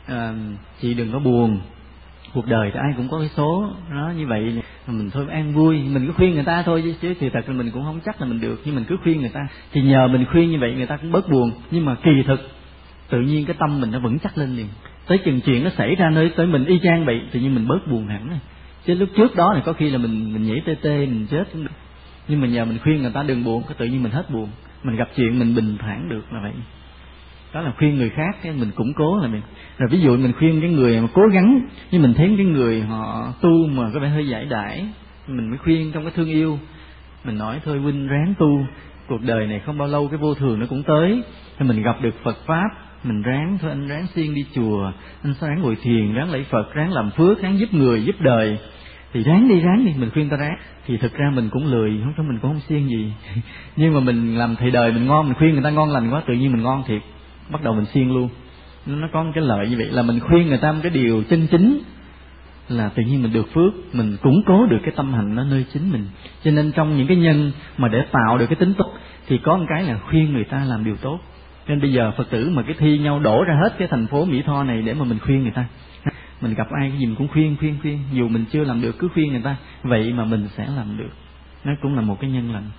chị đừng có buồn, cuộc đời thì ai cũng có cái số đó, như vậy mình thôi an vui, mình cứ khuyên người ta thôi, chứ thì thật là mình cũng không chắc là mình được, nhưng mình cứ khuyên người ta, thì nhờ mình khuyên như vậy người ta cũng bớt buồn. Nhưng mà kỳ thực tự nhiên cái tâm mình nó vững chắc lên liền, tới chừng chuyện nó xảy ra nơi tới mình y chang vậy, tự nhiên mình bớt buồn hẳn này. Chứ lúc trước đó thì có khi là mình nhảy tê tê mình chết cũng được, nhưng mà nhờ mình khuyên người ta đừng buồn, cái tự nhiên mình hết buồn, mình gặp chuyện mình bình thản được là vậy. Đó là khuyên người khác, cái mình củng cố là mình. Rồi ví dụ mình khuyên cái người mà cố gắng, nhưng mình thấy cái người họ tu mà có vẻ hơi giải đãi, mình mới khuyên trong cái thương yêu, mình nói thôi huynh ráng tu, cuộc đời này không bao lâu cái vô thường nó cũng tới, thì mình gặp được Phật pháp, mình ráng thôi, anh ráng siêng đi chùa, anh ráng ngồi thiền, ráng lạy Phật, ráng làm phước, ráng giúp người giúp đời, thì ráng đi, mình khuyên ta ráng. Thì thực ra mình cũng lười, không mình cũng không siêng gì. Nhưng mà mình làm thầy đời mình ngon, mình khuyên người ta ngon lành quá, tự nhiên mình ngon thiệt, bắt đầu mình siêng luôn. Nó có một cái lợi như vậy, là mình khuyên người ta một cái điều chân chính là tự nhiên mình được phước, mình củng cố được cái tâm hành nó nơi chính mình. Cho nên trong những cái nhân mà để tạo được cái tính tốt thì có một cái là khuyên người ta làm điều tốt. Nên bây giờ Phật tử mà cái thi nhau đổ ra hết cái thành phố Mỹ Tho này để mà mình khuyên người ta. Mình gặp ai cái gì mình cũng khuyên, dù mình chưa làm được cứ khuyên người ta, vậy mà mình sẽ làm được. Nó cũng là một cái nhân lành.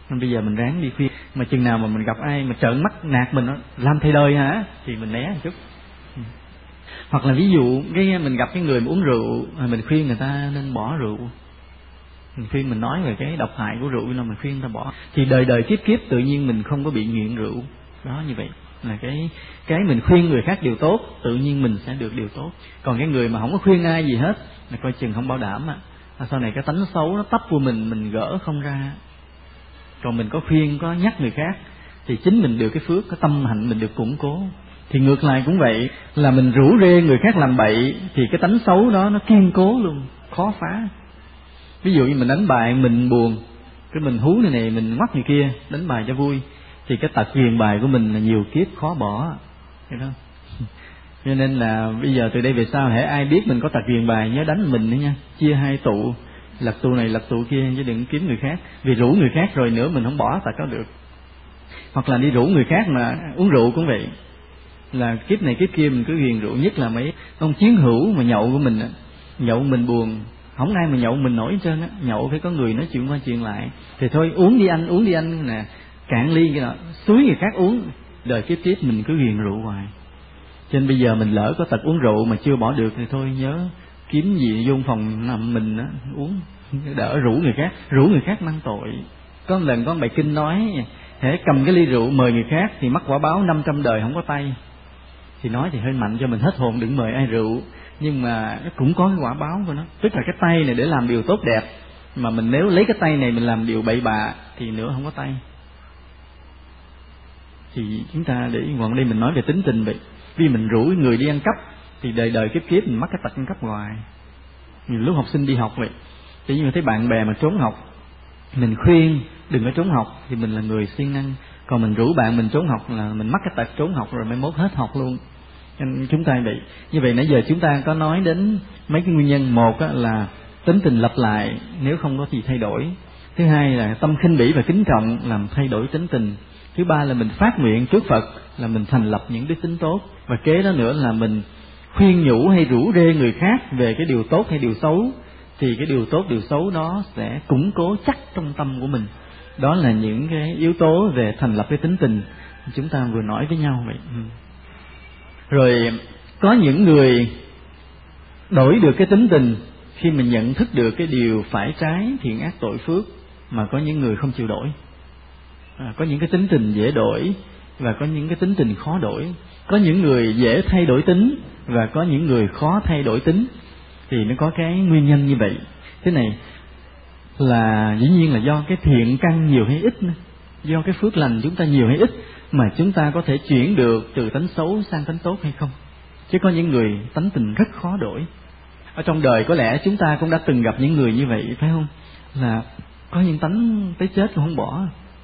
Nên bây giờ mình ráng đi khuyên, mà chừng nào mà mình gặp ai mà trợn mắt nạt mình làm thầy đời hả, thì mình né một chút. Hoặc là ví dụ mình gặp cái người mà uống rượu, mình khuyên người ta nên bỏ rượu, mình khuyên, mình nói về cái độc hại của rượu, là mình khuyên người ta bỏ, thì đời đời kiếp kiếp tự nhiên mình không có bị nghiện rượu. Đó, như vậy là cái mình khuyên người khác điều tốt, tự nhiên mình sẽ được điều tốt. Còn cái người mà không có khuyên ai gì hết là coi chừng không bảo đảm sau này cái tánh xấu nó tấp vô mình gỡ không ra. Còn mình có khuyên, có nhắc người khác thì chính mình được cái phước, cái tâm hạnh mình được củng cố. Thì ngược lại cũng vậy, là mình rủ rê người khác làm bậy thì cái tánh xấu đó nó kiên cố luôn, khó phá. Ví dụ như mình đánh bài mình buồn, cái mình hú này mình ngoắt người kia, đánh bài cho vui, thì cái tật ghiền bài của mình là nhiều kiếp khó bỏ, hiểu không? Cho nên là bây giờ từ đây về sau, hễ ai biết mình có tật ghiền bài nhớ đánh mình nữa nha, chia hai tụ, lật tụ này lật tụ kia, chứ đừng kiếm người khác. Vì rủ người khác rồi nữa mình không bỏ tật đó được. Hoặc là đi rủ người khác mà uống rượu cũng vậy, là kiếp này kiếp kia mình cứ ghiền rượu. Nhất là mấy ông chiến hữu mà nhậu của mình, nhậu mình buồn, không ai mà nhậu mình nổi hết trơn á. Nhậu phải có người nói chuyện qua chuyện lại, thì thôi uống đi anh nè, cạn ly cái đó, xúi người khác uống. Đời kiếp tiếp mình cứ ghiền rượu hoài. Cho nên bây giờ mình lỡ có tật uống rượu mà chưa bỏ được thì thôi nhớ kiếm gì vô phòng nằm mình á uống, đỡ rủ người khác mang tội. Có một lần có một bài kinh nói, hễ cầm cái ly rượu mời người khác thì mắc quả báo 500 đời không có tay. Thì nói thì hơi mạnh cho mình hết hồn, đừng mời ai rượu, nhưng mà nó cũng có cái quả báo của nó. Tức là cái tay này để làm điều tốt đẹp, mà mình nếu lấy cái tay này mình làm điều bậy bạ thì nữa không có tay. Thì chúng ta để còn đây mình nói về tính tình vậy. Vì mình rủ người đi ăn cắp thì đời đời kiếp kiếp mình mắc cái tật ăn cắp hoài. Nhiều lúc học sinh đi học vậy, chỉ như thấy bạn bè mà trốn học, mình khuyên đừng có trốn học thì mình là người siêng năng. Còn mình rủ bạn mình trốn học là mình mắc cái tật trốn học, rồi mai mốt hết học luôn. Nên chúng ta vậy. Như vậy nãy giờ chúng ta có nói đến mấy cái nguyên nhân. Một là tính tình lặp lại nếu không có gì thay đổi. Thứ hai là tâm khinh bỉ và kính trọng làm thay đổi tính tình. Thứ ba là mình phát nguyện trước Phật là mình thành lập những đức tính tốt. Và kế đó nữa là mình khuyên nhủ hay rủ rê người khác về cái điều tốt hay điều xấu, thì cái điều tốt điều xấu đó sẽ củng cố chắc trong tâm của mình. Đó là những cái yếu tố về thành lập cái tính tình chúng ta vừa nói với nhau vậy. Rồi có những người đổi được cái tính tình khi mình nhận thức được cái điều phải trái, thiện ác tội phước, mà có những người không chịu đổi. Có những cái tính tình dễ đổi và có những cái tính tình khó đổi. Có những người dễ thay đổi tính và có những người khó thay đổi tính. Thì nó có cái nguyên nhân như vậy. Thế này là dĩ nhiên là do cái thiện căn nhiều hay ít, do cái phước lành chúng ta nhiều hay ít mà chúng ta có thể chuyển được từ tánh xấu sang tánh tốt hay không. Chứ có những người tánh tình rất khó đổi. Ở trong đời có lẽ chúng ta cũng đã từng gặp những người như vậy, phải không? Là có những tánh tới chết cũng không bỏ.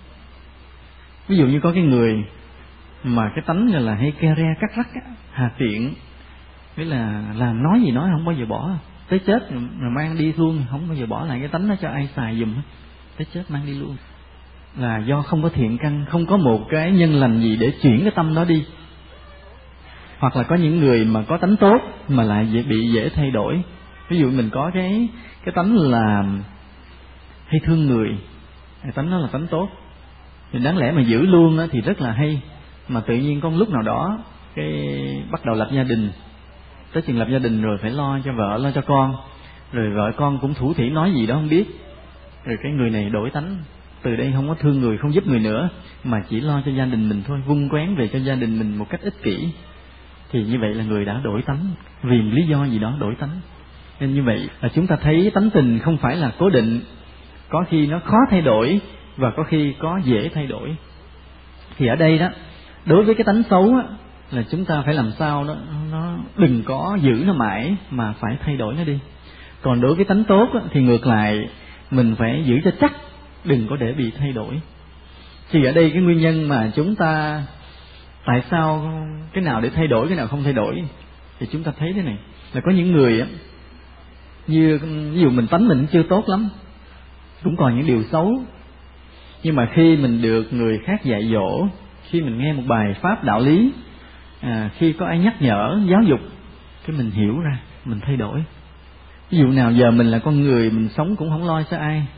Ví dụ như có cái người mà cái tánh là hay ke re cắt rắc, hà tiện, nghĩa là làm nói gì nói không bao giờ bỏ, tới chết mà mang đi luôn, không bao giờ bỏ lại cái tánh đó cho ai xài giùm, tới chết mang đi luôn. Là do không có thiện căn, không có một cái nhân lành gì để chuyển cái tâm đó đi. Hoặc là có những người mà có tánh tốt mà lại bị dễ thay đổi. Ví dụ mình có cái tánh là hay thương người, cái tánh đó là tánh tốt, thì đáng lẽ mà giữ luôn thì rất là hay. Mà tự nhiên có lúc nào đó cái bắt đầu lập gia đình, tới chừng lập gia đình rồi phải lo cho vợ, lo cho con, rồi vợ con cũng thủ thỉ nói gì đó không biết, rồi cái người này đổi tánh, từ đây không có thương người, không giúp người nữa, mà chỉ lo cho gia đình mình thôi, vung quén về cho gia đình mình một cách ích kỷ. Thì như vậy là người đã đổi tánh, vì lý do gì đó đổi tánh. Nên như vậy là chúng ta thấy tánh tình không phải là cố định, có khi nó khó thay đổi và có khi có dễ thay đổi. Thì ở đây đó, đối với cái tánh xấu á, là chúng ta phải làm sao nó đừng có giữ nó mãi mà phải thay đổi nó đi. Còn đối với tánh tốt á, thì ngược lại mình phải giữ cho chắc, đừng có để bị thay đổi. Thì ở đây cái nguyên nhân mà chúng ta tại sao cái nào để thay đổi, cái nào không thay đổi, thì chúng ta thấy thế này, là có những người á, như ví dụ mình tánh mình chưa tốt lắm, cũng còn những điều xấu, nhưng mà khi mình được người khác dạy dỗ, khi mình nghe một bài pháp đạo lý, khi có ai nhắc nhở giáo dục, cái mình hiểu ra, mình thay đổi. Ví dụ nào giờ mình là con người, mình sống cũng không lo cho ai,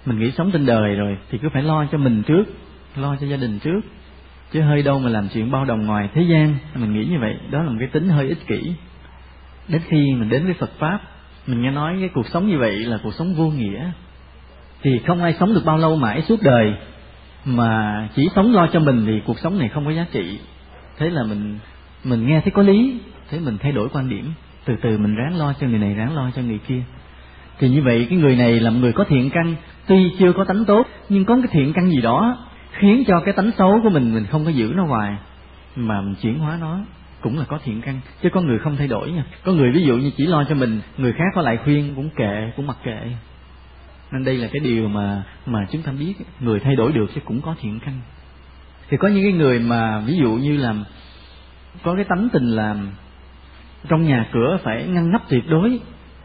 Mình nghĩ sống trên đời rồi thì cứ phải lo cho mình trước, lo cho gia đình trước, chứ hơi đâu mà làm chuyện bao đồng ngoài thế gian. Mình nghĩ như vậy, đó là một cái tính hơi ích kỷ. Đến khi mình đến với Phật Pháp, mình nghe nói cái cuộc sống như vậy là cuộc sống vô nghĩa, thì không ai sống được bao lâu mãi suốt đời mà chỉ sống lo cho mình, thì cuộc sống này không có giá trị. Thế là mình nghe thấy có lý, thế mình thay đổi quan điểm, từ từ mình ráng lo cho người này, ráng lo cho người kia. Thì như vậy cái người này là một người có thiện căn, tuy chưa có tánh tốt nhưng có cái thiện căn gì đó khiến cho cái tánh xấu của mình không có giữ nó hoài mà mình chuyển hóa nó, cũng là có thiện căn. Chứ có người không thay đổi nha. Có người ví dụ như chỉ lo cho mình, người khác có lại khuyên cũng kệ, cũng mặc kệ. Nên đây là cái điều mà chúng ta biết, người thay đổi được chứ cũng có thiện căn. Thì có những cái người mà ví dụ như là có cái tánh tình là trong nhà cửa phải ngăn nắp tuyệt đối,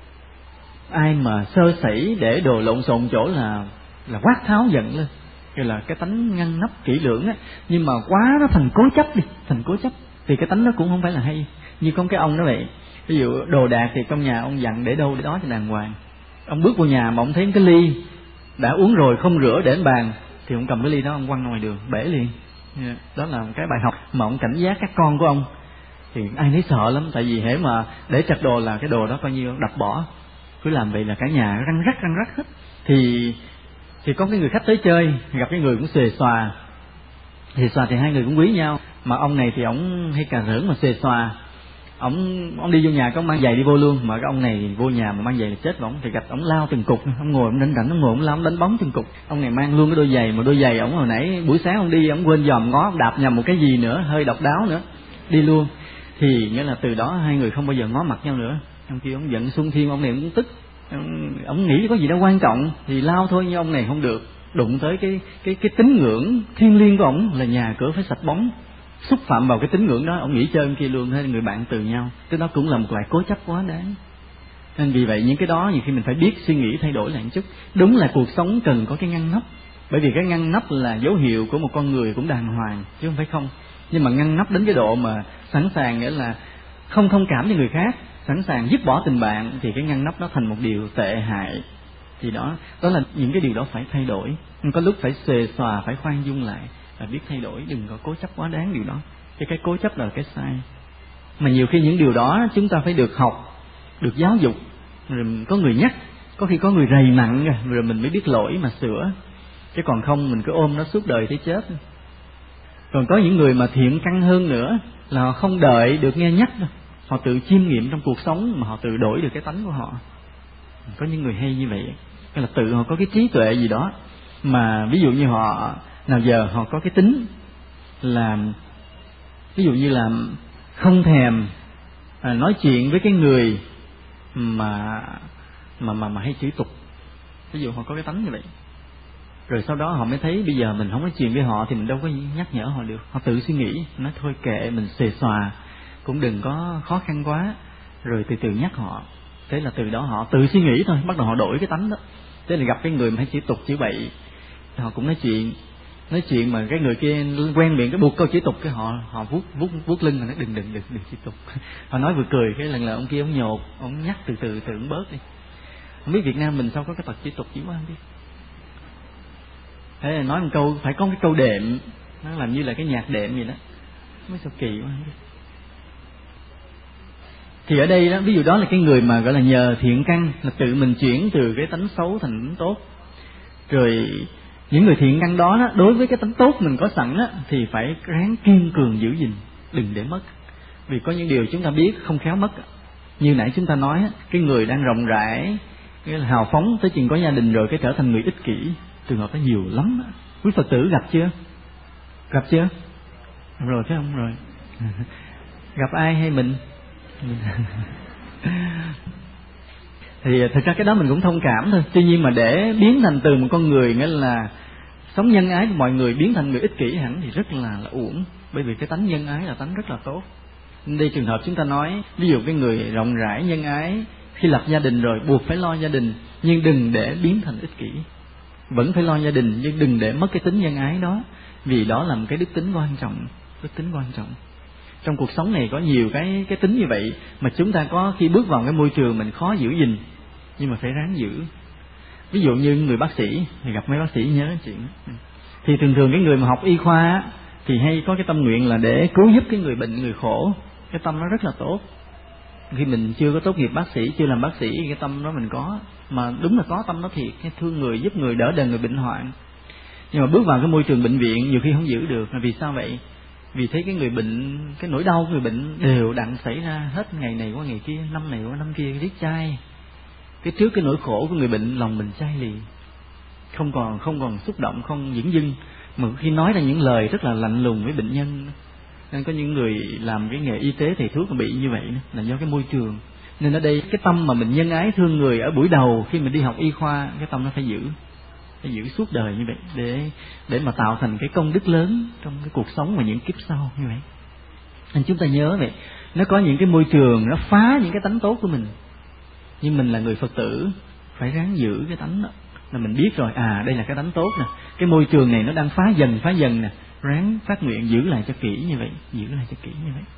ai mà sơ sẩy để đồ lộn xộn chỗ là quát tháo giận lên. Cái là cái tánh ngăn nắp kỹ lưỡng á, nhưng mà quá nó thành cố chấp đi, thành cố chấp thì cái tánh nó cũng không phải là hay. Như con cái ông đó vậy, ví dụ đồ đạc thì trong nhà ông dặn để đâu để đó cho đàng hoàng. Ông bước vào nhà mà ông thấy cái ly đã uống rồi không rửa để lên bàn thì ông cầm cái ly đó ông quăng ra ngoài đường bể liền. Đó là một cái bài học mà ông cảnh giác các con của ông. Thì ai nấy sợ lắm, tại vì hễ mà để chặt đồ là cái đồ đó coi như đập bỏ, cứ làm vậy là cả nhà răng rắc hết. Thì có cái người khách tới chơi, gặp cái người cũng xuề xòa, thì hai người cũng quý nhau. Mà ông này thì ông hay cà rỡn mà xuề xòa, ông đi vô nhà có mang giày đi vô luôn, mà cái ông này vô nhà mà mang giày là chết với ông. Thì gặp ông lao từng cục, ông ngồi ông rảnh ông ngồi ông lao ông đánh bóng từng cục. Ông này mang luôn cái đôi giày, mà đôi giày ông hồi nãy buổi sáng ông đi ông quên dòm ngó, ông đạp nhầm một cái gì nữa hơi độc đáo nữa, đi luôn. Thì nghĩa là từ đó hai người không bao giờ ngó mặt nhau nữa. Ông kia ông giận xung thiên, ông này cũng tức, ông nghĩ có gì đó quan trọng thì lao thôi, nhưng ông này không được, đụng tới cái tín ngưỡng thiêng liêng của ông là nhà cửa phải sạch bóng, xúc phạm vào cái tín ngưỡng đó, ông nghĩ chơi ông kia luôn. Thế người bạn từ nhau, cái đó cũng là một loại cố chấp quá đáng. Nên vì vậy những cái đó nhiều khi mình phải biết suy nghĩ thay đổi lại một chút. Đúng là cuộc sống cần có cái ngăn nắp, bởi vì cái ngăn nắp là dấu hiệu của một con người cũng đàng hoàng chứ không phải không. Nhưng mà ngăn nắp đến cái độ mà sẵn sàng, nghĩa là không thông cảm với người khác, sẵn sàng dứt bỏ tình bạn, thì cái ngăn nắp đó thành một điều tệ hại. Thì đó là những cái điều đó phải thay đổi. Nhưng có lúc phải xuề xòa, phải khoan dung lại và biết thay đổi, đừng có cố chấp quá đáng điều đó. Cái cố chấp là cái sai. Mà nhiều khi những điều đó chúng ta phải được học, được giáo dục, rồi có người nhắc, có khi có người rầy nặng rồi mình mới biết lỗi mà sửa. Chứ còn không mình cứ ôm nó suốt đời tới chết. Còn có những người mà thiện căn hơn nữa là họ không đợi được nghe nhắc đâu, họ tự chiêm nghiệm trong cuộc sống mà họ tự đổi được cái tánh của họ. Có những người hay như vậy, tức là tự họ có cái trí tuệ gì đó, mà ví dụ như họ nào giờ họ có cái tính là ví dụ như là không thèm nói chuyện với cái người mà hay chửi tục. Ví dụ họ có cái tánh như vậy, rồi sau đó họ mới thấy bây giờ mình không nói chuyện với họ thì mình đâu có nhắc nhở họ được. Họ tự suy nghĩ, nói thôi kệ, mình xề xòa cũng đừng có khó khăn quá, rồi từ từ nhắc họ. Thế là từ đó họ tự suy nghĩ thôi, bắt đầu họ đổi cái tánh đó. Thế là gặp cái người mà hay chửi tục chửi bậy, họ cũng nói chuyện mà cái người kia quen miệng cái buộc câu chửi tục, cái họ vuốt lưng mà nói đừng chửi tục. Họ nói vừa cười, cái lần là ông kia ông nhột, ông nhắc từ từ ông bớt đi. Không biết Việt Nam mình sao có cái tật chửi tục dữ quá không biết. Thế là nói một câu phải có cái câu đệm, nó làm như là cái nhạc đệm vậy đó, mới sao kỳ quá. Thì ở đây đó, ví dụ đó là cái người mà gọi là nhờ thiện căn, là tự mình chuyển từ cái tánh xấu thành tánh tốt. Rồi những người thiện căn đó, đối với cái tánh tốt mình có sẵn đó, thì phải ráng kiên cường giữ gìn, đừng để mất. Vì có những điều chúng ta biết không khéo mất. Như nãy chúng ta nói, cái người đang rộng rãi, cái hào phóng tới chừng có gia đình rồi cái trở thành người ích kỷ. Trường hợp đó nhiều lắm. Quý Phật tử gặp chưa? Rồi phải không? Rồi. Gặp ai hay mình? Thì thực ra cái đó mình cũng thông cảm thôi. Tuy nhiên mà để biến thành từ một con người nghĩa là sống nhân ái với mọi người biến thành người ích kỷ hẳn thì rất là uổng. Bởi vì cái tánh nhân ái là tánh rất là tốt. Đây trường hợp chúng ta nói, ví dụ cái người rộng rãi nhân ái khi lập gia đình rồi buộc phải lo gia đình, nhưng đừng để biến thành ích kỷ. Vẫn phải lo gia đình nhưng đừng để mất cái tính nhân ái đó, vì đó là một cái đức tính quan trọng. Trong cuộc sống này có nhiều cái tính như vậy mà chúng ta có khi bước vào cái môi trường mình khó giữ gìn, nhưng mà phải ráng giữ. Ví dụ như người bác sĩ thì gặp mấy bác sĩ nhớ chuyện, thì thường thường cái người mà học y khoa thì hay có cái tâm nguyện là để cứu giúp cái người bệnh, người khổ. Cái tâm nó rất là tốt. Khi mình chưa có tốt nghiệp bác sĩ, chưa làm bác sĩ, cái tâm đó mình có, mà đúng là có tâm đó thiệt, cái thương người, giúp người, đỡ đần người bệnh hoạn. Nhưng mà bước vào cái môi trường bệnh viện nhiều khi không giữ được. Là vì sao vậy? Vì thấy cái người bệnh, cái nỗi đau của người bệnh đều đặn xảy ra hết, ngày này qua ngày kia, năm này qua năm kia, riết chai. Cái trước cái nỗi khổ của người bệnh, lòng mình chai lì, không còn xúc động, không dửng dưng, mà khi nói ra những lời rất là lạnh lùng với bệnh nhân. Nên có những người làm cái nghề y tế thầy thuốc bị như vậy là do cái môi trường. Nên ở đây cái tâm mà mình nhân ái thương người ở buổi đầu khi mình đi học y khoa, cái tâm nó phải giữ suốt đời như vậy, để mà tạo thành cái công đức lớn trong cái cuộc sống và những kiếp sau như vậy. Nên chúng ta nhớ vậy, nó có những cái môi trường nó phá những cái tánh tốt của mình, nhưng mình là người Phật tử phải ráng giữ cái tánh đó. Là mình biết rồi, đây là cái tánh tốt nè, cái môi trường này nó đang phá dần nè, ráng phát nguyện giữ lại cho kỹ như vậy, giữ lại cho kỹ như vậy.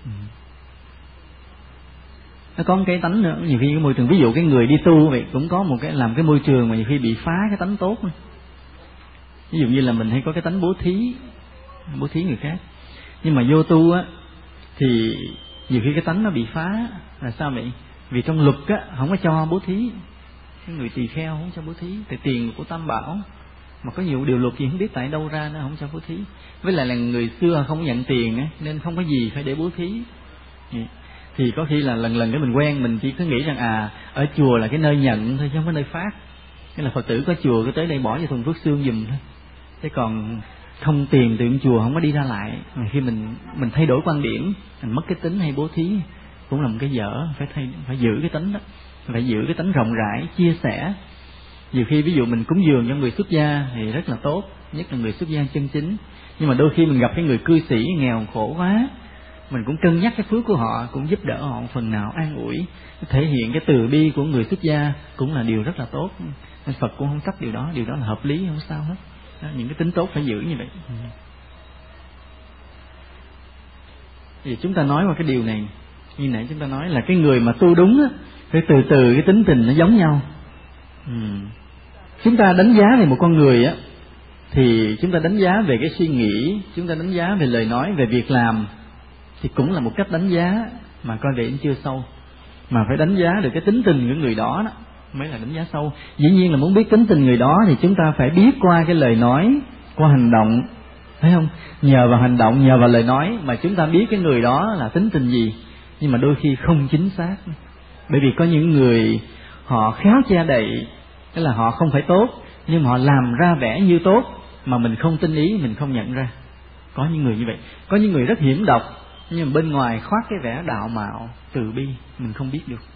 Nó có một cái tánh nữa, nhiều khi cái môi trường, ví dụ cái người đi tu vậy cũng có một cái làm cái môi trường mà nhiều khi bị phá cái tánh tốt nữa. Ví dụ như là mình hay có cái tánh bố thí người khác, nhưng mà vô tu á thì nhiều khi cái tánh nó bị phá. Là sao vậy? Vì trong luật á không có cho bố thí, cái người tỳ kheo không cho bố thí, tại tiền của Tam Bảo, mà có nhiều điều luật gì không biết tại đâu ra nó không cho bố thí. Với lại là người xưa không nhận tiền á, nên không có gì phải để bố thí. Thì có khi là lần cái mình quen, mình chỉ cứ nghĩ rằng ở chùa là cái nơi nhận thôi chứ không có nơi phát. Cái là Phật tử có chùa cứ tới đây bỏ vào thùng phước xương giùm thôi, thế còn không tiền từ chùa không có đi ra lại. Mà khi mình thay đổi quan điểm, mình mất cái tính hay bố thí cũng là một cái dở. Phải giữ cái tính đó, phải giữ cái tính rộng rãi, chia sẻ. Nhiều khi ví dụ mình cúng dường cho người xuất gia thì rất là tốt, nhất là người xuất gia chân chính. Nhưng mà đôi khi mình gặp cái người cư sĩ nghèo khổ quá, mình cũng cân nhắc cái phước của họ, cũng giúp đỡ họ phần nào, an ủi, thể hiện cái từ bi của người xuất gia cũng là điều rất là tốt. Nên Phật cũng không trách điều đó là hợp lý, không sao hết. Đó, những cái tính tốt phải giữ như vậy. Thì chúng ta nói qua cái điều này, như nãy chúng ta nói là cái người mà tu đúng á, phải từ từ cái tính tình nó giống nhau. Chúng ta đánh giá về một con người á, thì chúng ta đánh giá về cái suy nghĩ, chúng ta đánh giá về lời nói, về việc làm, thì cũng là một cách đánh giá mà coi vẻ chưa sâu. Mà phải đánh giá được cái tính tình của người đó mới là đánh giá sâu. Dĩ nhiên là muốn biết tính tình người đó thì chúng ta phải biết qua cái lời nói, qua hành động, thấy không? Nhờ vào hành động, nhờ vào lời nói mà chúng ta biết cái người đó là tính tình gì. Nhưng mà đôi khi không chính xác, bởi vì có những người họ khéo che đậy, tức là họ không phải tốt nhưng mà họ làm ra vẻ như tốt mà mình không tinh ý, mình không nhận ra. Có những người như vậy. Có những người rất hiểm độc nhưng mà bên ngoài khoác cái vẻ đạo mạo, từ bi, mình không biết được.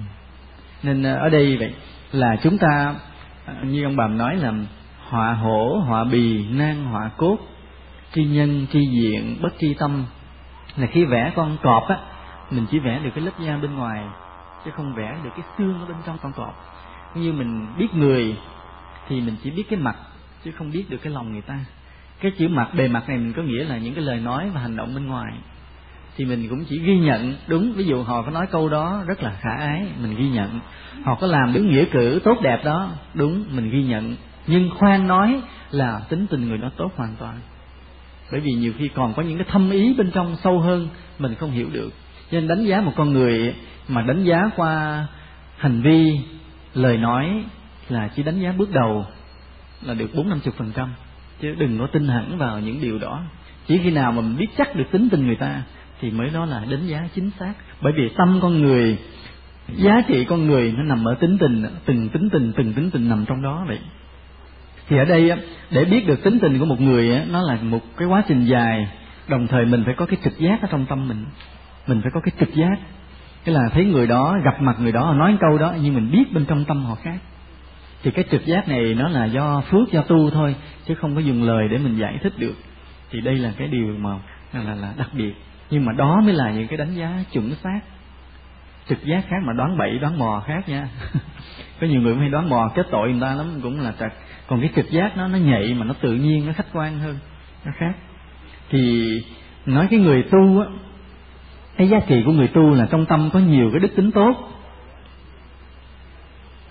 Nên ở đây vậy là chúng ta, như ông Bàm nói là họa hổ, họa bì, nan họa cốt, tri nhân, tri diện, bất tri tâm. Là khi vẽ con cọp á, mình chỉ vẽ được cái lớp da bên ngoài, chứ không vẽ được cái xương ở bên trong con cọp. Như mình biết người thì mình chỉ biết cái mặt, chứ không biết được cái lòng người ta. Cái chữ mặt, bề mặt này mình có nghĩa là những cái lời nói và hành động bên ngoài. Thì mình cũng chỉ ghi nhận đúng, ví dụ họ có nói câu đó rất là khả ái, mình ghi nhận. Họ có làm đúng nghĩa cử tốt đẹp đó, đúng, mình ghi nhận. Nhưng khoan nói là tính tình người đó tốt hoàn toàn. Bởi vì nhiều khi còn có những cái thâm ý bên trong sâu hơn mình không hiểu được. Cho nên đánh giá một con người mà đánh giá qua hành vi, lời nói là chỉ đánh giá bước đầu là được 40-50%, chứ đừng có tin hẳn vào những điều đó. Chỉ khi nào mà mình biết chắc được tính tình người ta thì mới đó là đánh giá chính xác. Bởi vì tâm con người, giá trị con người nó nằm ở tính tình, từng tính tình nằm trong đó vậy. Thì ở đây để biết được tính tình của một người nó là một cái quá trình dài. Đồng thời mình phải có cái trực giác ở trong tâm mình phải có cái trực giác. Cái là thấy người đó, gặp mặt người đó, nói câu đó nhưng mình biết bên trong tâm họ khác. Thì cái trực giác này nó là do phước, do tu thôi, chứ không có dùng lời để mình giải thích được. Thì đây là cái điều mà là đặc biệt. Nhưng mà đó mới là những cái đánh giá chuẩn xác. Trực giác khác mà đoán bậy, đoán mò khác nha. Có nhiều người cũng hay đoán mò kết tội người ta lắm, cũng là trật. Còn cái trực giác nó nhạy mà nó tự nhiên, nó khách quan hơn, nó khác. Thì nói cái người tu á, cái giá trị của người tu là trong tâm có nhiều cái đức tính tốt.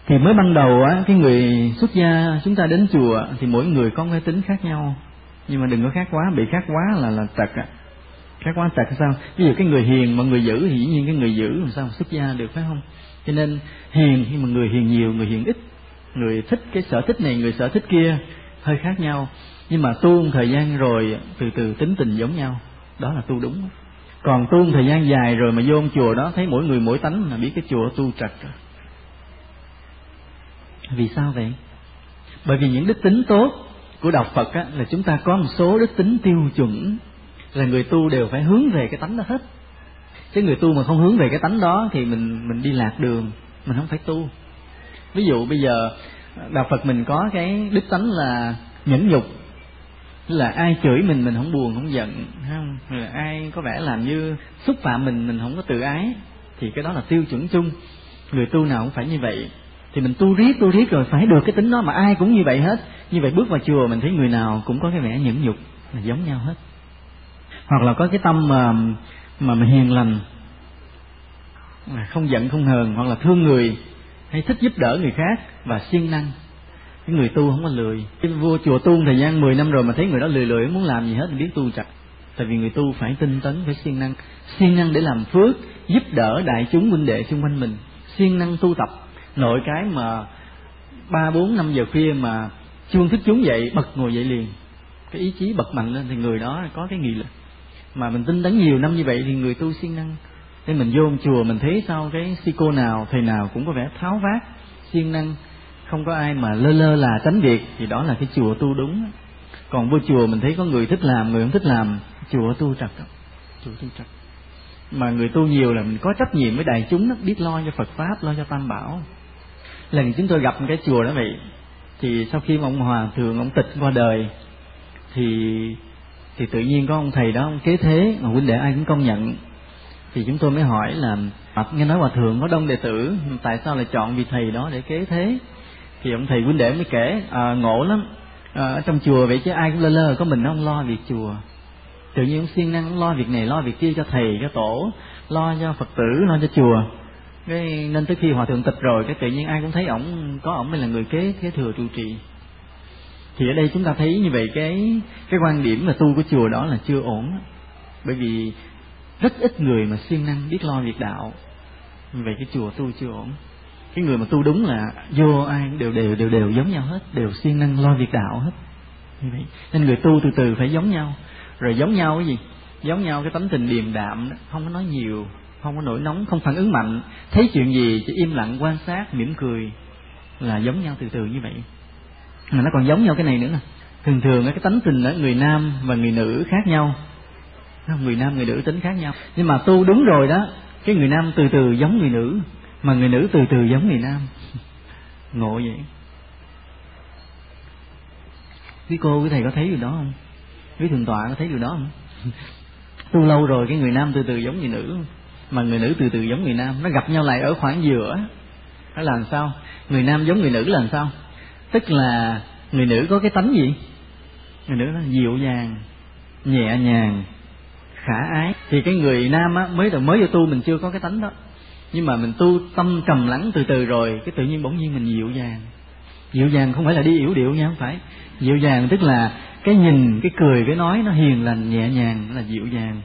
Thì mới ban đầu á, cái người xuất gia chúng ta đến chùa thì mỗi người có cái tính khác nhau, nhưng mà đừng có khác quá, bị khác quá là trật á. Khác quá trật sao? Ví dụ cái người hiền mà người dữ thì dĩ nhiên cái người dữ làm sao xuất gia được, phải không? Cho nên hiền, nhưng mà người hiền nhiều, người hiền ít, người thích cái sở thích này, người sở thích kia hơi khác nhau. Nhưng mà tu một thời gian rồi từ từ tính tình giống nhau, đó là tu đúng. Còn tu một thời gian dài rồi mà vô một chùa đó thấy mỗi người mỗi tánh là biết cái chùa tu trật rồi. Vì sao vậy? Bởi vì những đức tính tốt của đạo Phật á, là chúng ta có một số đức tính tiêu chuẩn, là người tu đều phải hướng về cái tánh đó hết. Chứ người tu mà không hướng về cái tánh đó thì mình đi lạc đường, mình không phải tu. Ví dụ bây giờ đạo Phật mình có cái đức tánh là nhẫn nhục, là ai chửi mình không buồn không giận, không? Rồi ai có vẻ làm như xúc phạm mình không có tự ái, thì cái đó là tiêu chuẩn chung. Người tu nào cũng phải như vậy. Thì mình tu riết rồi phải được cái tính đó, mà ai cũng như vậy hết. Như vậy bước vào chùa mình thấy người nào cũng có cái vẻ nhẫn nhục là giống nhau hết. Hoặc là có cái tâm mà hiền lành, không giận không hờn, hoặc là thương người, hay thích giúp đỡ người khác và siêng năng. Cái người tu không có lười. Cái vô chùa tu thời gian 10 năm rồi mà thấy người đó lười không muốn làm gì hết thì biết tu chặt. Tại vì người tu phải tinh tấn, phải siêng năng để làm phước, giúp đỡ đại chúng huynh đệ xung quanh mình, siêng năng tu tập. Nội cái mà 3-4-5 giờ khuya mà chuông thức chúng dậy bật ngồi dậy liền, cái ý chí bật mạnh lên thì người đó có cái nghị lực. Mà mình tinh tấn nhiều năm như vậy thì người tu siêng năng. Nên mình vô chùa mình thấy sao cái sư cô nào thầy nào cũng có vẻ tháo vát, siêng năng, không có ai mà lơ là tránh việc, thì đó là cái chùa tu đúng. Còn vô chùa mình thấy có người thích làm, người không thích làm, chùa tu trật. Chùa tu trật. Mà người tu nhiều là mình có trách nhiệm với đại chúng đó, biết lo cho Phật pháp, lo cho Tam Bảo. Lần chúng tôi gặp một cái chùa đó vậy, thì sau khi mà ông hòa thượng ông tịch qua đời thì tự nhiên có ông thầy đó ông kế thế mà huynh đệ ai cũng công nhận. Thì chúng tôi mới hỏi là nghe nói hòa thượng có đông đệ tử, tại sao lại chọn vị thầy đó để kế thế? Thì ông thầy huynh đệ mới kể ngộ lắm, ở trong chùa vậy chứ ai cũng lơ, có mình nó không lo việc chùa. Tự nhiên ông siêng năng lo việc này lo việc kia cho thầy cho tổ, lo cho Phật tử, lo cho chùa. Cái nên tới khi hòa thượng tịch rồi cái tự nhiên ai cũng thấy ổng mới là người kế thừa trụ trì. Thì ở đây chúng ta thấy như vậy cái quan điểm là tu của chùa đó là chưa ổn. Bởi vì rất ít người mà siêng năng biết lo việc đạo. Như vậy cái chùa tu chưa ổn. Cái người mà tu đúng là vô ai đều giống nhau hết, đều siêng năng lo việc đạo hết. Như vậy nên người tu từ từ phải giống nhau. Rồi giống nhau cái gì? Giống nhau cái tánh tình điềm đạm, không có nói nhiều, không có nổi nóng, không phản ứng mạnh, thấy chuyện gì chỉ im lặng quan sát, mỉm cười, là giống nhau từ từ như vậy. Mà nó còn giống nhau cái này nữa nè. Thường cái tánh tình ở người nam và người nữ khác nhau. Người nam người nữ tính khác nhau. Nhưng mà tu đúng rồi đó, cái người nam từ từ giống người nữ, mà người nữ từ từ giống người nam. Ngộ vậy. Quý cô, quý thầy có thấy điều đó không? Quý thượng tọa có thấy điều đó không? Tu lâu rồi cái người nam từ từ giống người nữ, mà người nữ từ từ giống người nam. Nó gặp nhau lại ở khoảng giữa. Nó làm sao? Người nam giống người nữ là làm sao? Tức là người nữ có cái tánh gì? Người nữ nó dịu dàng, nhẹ nhàng, khả ái. Thì cái người nam á, mới vô tu mình chưa có cái tánh đó. Nhưng mà mình tu tâm trầm lắng từ từ rồi, cái tự nhiên bỗng nhiên mình dịu dàng. Dịu dàng không phải là đi yểu điệu nha, không phải. Dịu dàng tức là cái nhìn, cái cười, cái nói nó hiền lành, nhẹ nhàng, nó là dịu dàng.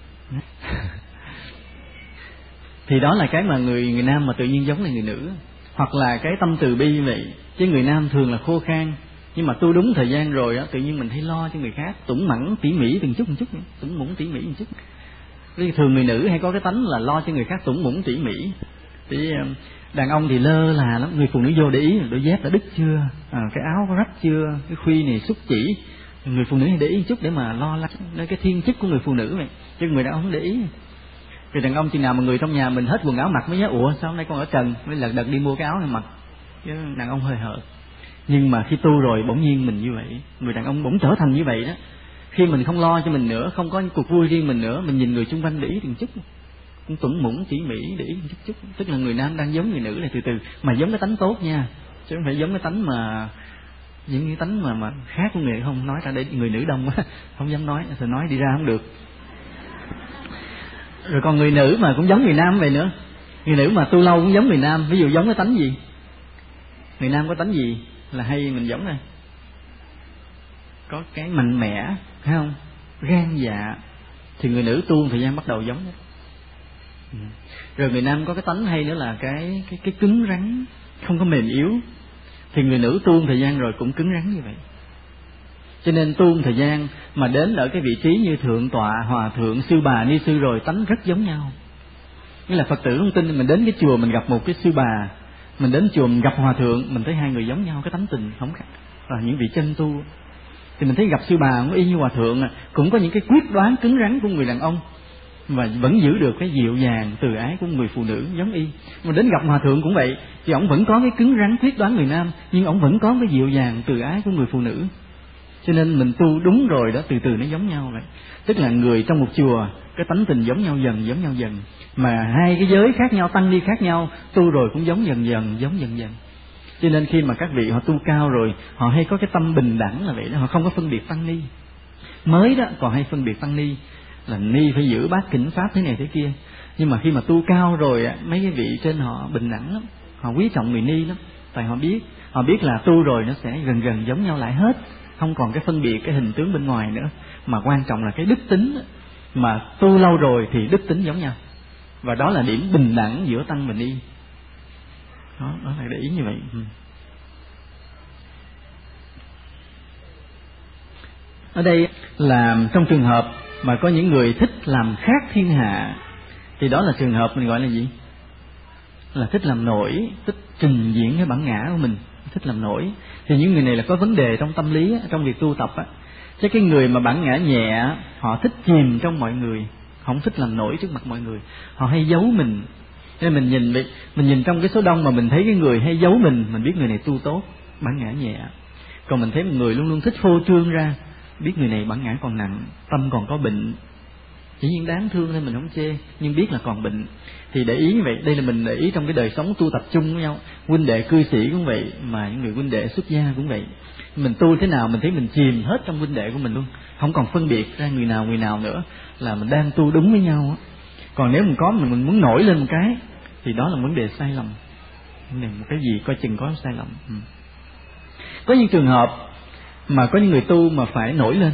Thì đó là cái mà người nam mà tự nhiên giống là người nữ. Hoặc là cái tâm từ bi vậy. Chứ người nam thường là khô khan, nhưng mà tu đúng thời gian rồi á, tự nhiên mình thấy lo cho người khác, tủng mẫn tỉ mỉ từng chút, tủng mẫn tỉ mỉ một chút. Vì thường người nữ hay có cái tánh là lo cho người khác tủng mẫn tỉ mỉ. Thì đàn ông thì lơ là lắm, người phụ nữ vô để ý đôi dép đã đứt chưa, cái áo có rách chưa, cái khuy này xúc chỉ. Người phụ nữ để ý một chút để mà lo lắng, nơi cái thiên chức của người phụ nữ vậy. Chứ người đàn ông không để ý. Thì đàn ông chừng nào mà người trong nhà mình hết quần áo mặc mới nhớ, ủa sao hôm nay con ở trần, mới lật đật đi mua cái áo này mặc. Chứ đàn ông hơi hợt. Nhưng mà khi tu rồi bỗng nhiên mình như vậy, người đàn ông bỗng trở thành như vậy đó. Khi mình không lo cho mình nữa, không có cuộc vui riêng mình nữa, mình nhìn người xung quanh để ý từng chút, cũng tủng mũng tỉ mỉ để ý chút. Tức là người nam đang giống người nữ này từ từ, mà giống cái tánh tốt nha, chứ không phải giống cái tánh mà những cái tánh mà khác của người, không nói ra để người nữ đông quá không dám nói, rồi nói đi ra không được. Rồi còn người nữ mà cũng giống người nam vậy nữa. Người nữ mà tu lâu cũng giống người nam. Ví dụ giống cái tánh gì? Người nam có tánh gì là hay mình giống này? Có cái mạnh mẽ, phải không? Gan dạ. Thì người nữ tu thời gian bắt đầu giống đó. Rồi người nam có cái tánh hay nữa là cái cứng rắn, không có mềm yếu. Thì người nữ tu thời gian rồi cũng cứng rắn như vậy. Cho nên tu thời gian mà đến ở cái vị trí như thượng tọa, hòa thượng, sư bà, ni sư rồi tánh rất giống nhau. Nghĩa là Phật tử không tin, mình đến cái chùa mình gặp một cái sư bà, mình đến chùa mình gặp hòa thượng, mình thấy hai người giống nhau, cái tánh tình không khác. Là những vị chân tu thì mình thấy gặp sư bà cũng y như hòa thượng, cũng có những cái quyết đoán cứng rắn của người đàn ông mà vẫn giữ được cái dịu dàng từ ái của người phụ nữ giống y. Mà đến gặp hòa thượng cũng vậy, thì ổng vẫn có cái cứng rắn quyết đoán người nam, nhưng ổng vẫn có cái dịu dàng từ ái của người phụ nữ. Cho nên mình tu đúng rồi đó, từ từ nó giống nhau vậy. Tức là người trong một chùa cái tánh tình giống nhau dần, mà hai cái giới khác nhau, tăng ni khác nhau, tu rồi cũng giống dần dần. Cho nên khi mà các vị họ tu cao rồi, họ hay có cái tâm bình đẳng là vậy đó, họ không có phân biệt tăng ni. Mới đó còn hay phân biệt tăng ni, là ni phải giữ bát kỉnh pháp thế này thế kia. Nhưng mà khi mà tu cao rồi, mấy cái vị trên họ bình đẳng lắm, họ quý trọng người ni lắm. Tại họ biết là tu rồi nó sẽ gần giống nhau lại hết, không còn cái phân biệt cái hình tướng bên ngoài nữa, mà quan trọng là cái đức tính. Mà tu lâu rồi thì đức tính giống nhau, và đó là điểm bình đẳng giữa tăng và ni. Đó là để ý như vậy. Ở đây là trong trường hợp mà có những người thích làm khác thiên hạ, thì đó là trường hợp mình gọi là gì? Là thích làm nổi, thích trình diễn cái bản ngã của mình, thích làm nổi. Thì những người này là có vấn đề trong tâm lý, trong việc tu tập á. Chứ cái người mà bản ngã nhẹ, họ thích chìm trong mọi người, không thích làm nổi trước mặt mọi người, họ hay giấu mình. Nên mình nhìn trong cái số đông mà mình thấy cái người hay giấu mình biết người này tu tốt, bản ngã nhẹ. Còn mình thấy một người luôn luôn thích phô trương ra, biết người này bản ngã còn nặng, tâm còn có bệnh. Chỉ nhiên đáng thương nên mình không chê, nhưng biết là còn bệnh. Thì để ý như vậy, đây là mình để ý trong cái đời sống tu tập chung với nhau. Huynh đệ cư sĩ cũng vậy, mà những người huynh đệ xuất gia cũng vậy. Mình tu thế nào mình thấy mình chìm hết trong huynh đệ của mình luôn, không còn phân biệt ra người nào nữa, là mình đang tu đúng với nhau á. Còn nếu mình muốn nổi lên một cái, thì đó là vấn đề sai lầm. Một cái gì coi chừng có sai lầm. Có những trường hợp mà có những người tu mà phải nổi lên.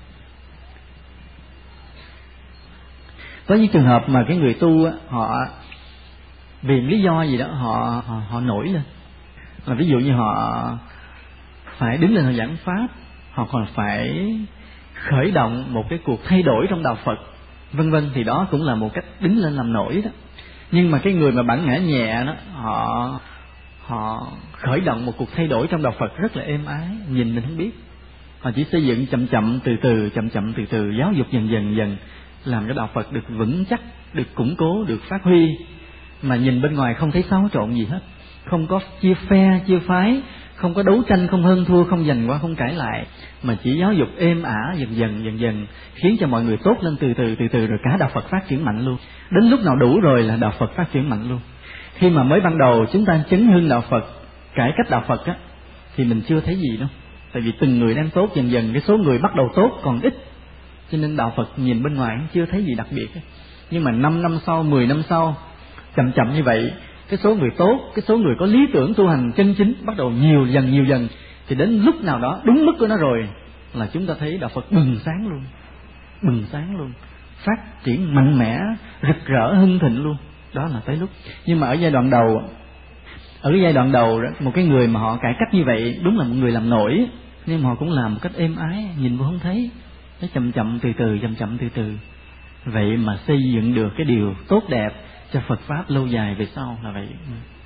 Có những trường hợp mà cái người tu họ vì lý do gì đó họ nổi lên. Là ví dụ như họ phải đứng lên họ giảng pháp, họ còn phải khởi động một cái cuộc thay đổi trong đạo Phật, vân vân, thì đó cũng là một cách đứng lên làm nổi đó. Nhưng mà cái người mà bản ngã nhẹ đó, họ khởi động một cuộc thay đổi trong đạo Phật rất là êm ái, nhìn mình không biết. Họ chỉ xây dựng chậm từ từ, giáo dục dần, làm cho đạo Phật được vững chắc, được củng cố, được phát huy, mà nhìn bên ngoài không thấy xáo trộn gì hết, không có chia phe chia phái, không có đấu tranh, không hơn thua, không giành qua không cãi lại, mà chỉ giáo dục êm ả dần, khiến cho mọi người tốt lên từ từ, rồi cả đạo Phật phát triển mạnh luôn. Đến lúc nào đủ rồi là đạo Phật phát triển mạnh luôn. Khi mà mới ban đầu chúng ta chấn hưng đạo Phật, cải cách đạo Phật á, thì mình chưa thấy gì đâu. Tại vì từng người đang tốt, dần cái số người bắt đầu tốt còn ít, cho nên đạo Phật nhìn bên ngoài chưa thấy gì đặc biệt. Nhưng mà 5 năm sau, 10 năm sau, chậm như vậy, cái số người tốt, cái số người có lý tưởng tu hành chân chính bắt đầu nhiều dần, thì đến lúc nào đó đúng mức của nó rồi là chúng ta thấy đạo Phật bừng sáng luôn, phát triển mạnh mẽ, rực rỡ hưng thịnh luôn. Đó là tới lúc. Nhưng mà ở giai đoạn đầu đó, một cái người mà họ cải cách như vậy đúng là một người làm nổi, nhưng mà họ cũng làm một cách êm ái, nhìn vô không thấy, nó chậm từ từ. Vậy mà xây dựng được cái điều tốt đẹp cho Phật pháp lâu dài về sau là vậy.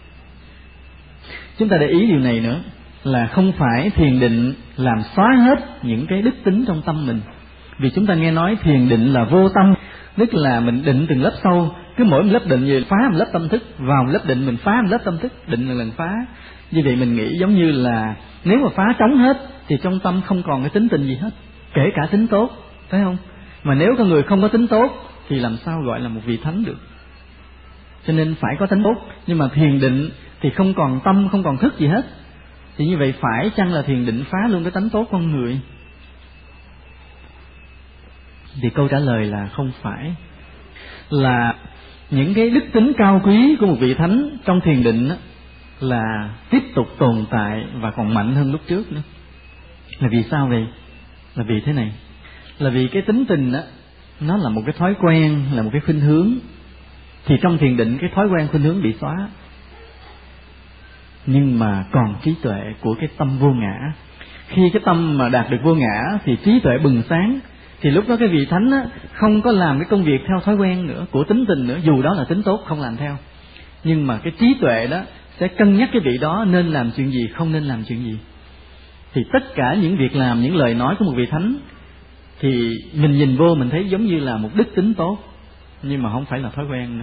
Chúng ta để ý điều này nữa, là không phải thiền định làm xóa hết những cái đức tính trong tâm mình. Vì chúng ta nghe nói thiền định là vô tâm, tức là mình định từng lớp sâu, cứ mỗi một lớp định gì phá một lớp tâm thức, vào một lớp định mình phá một lớp tâm thức, định lần phá. Như vậy mình nghĩ giống như là nếu mà phá trống hết thì trong tâm không còn cái tính tình gì hết, kể cả tính tốt, phải không? Mà nếu con người không có tính tốt thì làm sao gọi là một vị thánh được? Cho nên phải có tính tốt. Nhưng mà thiền định thì không còn tâm, không còn thức gì hết. Thì như vậy phải chăng là thiền định phá luôn cái tánh tốt con người? Thì câu trả lời là không phải. Là những cái đức tính cao quý của một vị thánh trong thiền định là tiếp tục tồn tại và còn mạnh hơn lúc trước nữa. Là vì sao vậy? Là vì thế này, là vì cái tính tình á, nó là một cái thói quen, là một cái khuynh hướng. Thì trong thiền định cái thói quen khuynh hướng bị xóa, nhưng mà còn trí tuệ của cái tâm vô ngã. Khi cái tâm mà đạt được vô ngã thì trí tuệ bừng sáng, thì lúc đó cái vị thánh á, không có làm cái công việc theo thói quen nữa, của tính tình nữa, dù đó là tính tốt không làm theo. Nhưng mà cái trí tuệ đó sẽ cân nhắc cái vị đó nên làm chuyện gì, không nên làm chuyện gì. Thì tất cả những việc làm, những lời nói của một vị thánh thì mình nhìn vô mình thấy giống như là một đức tính tốt, nhưng mà không phải là thói quen nữa.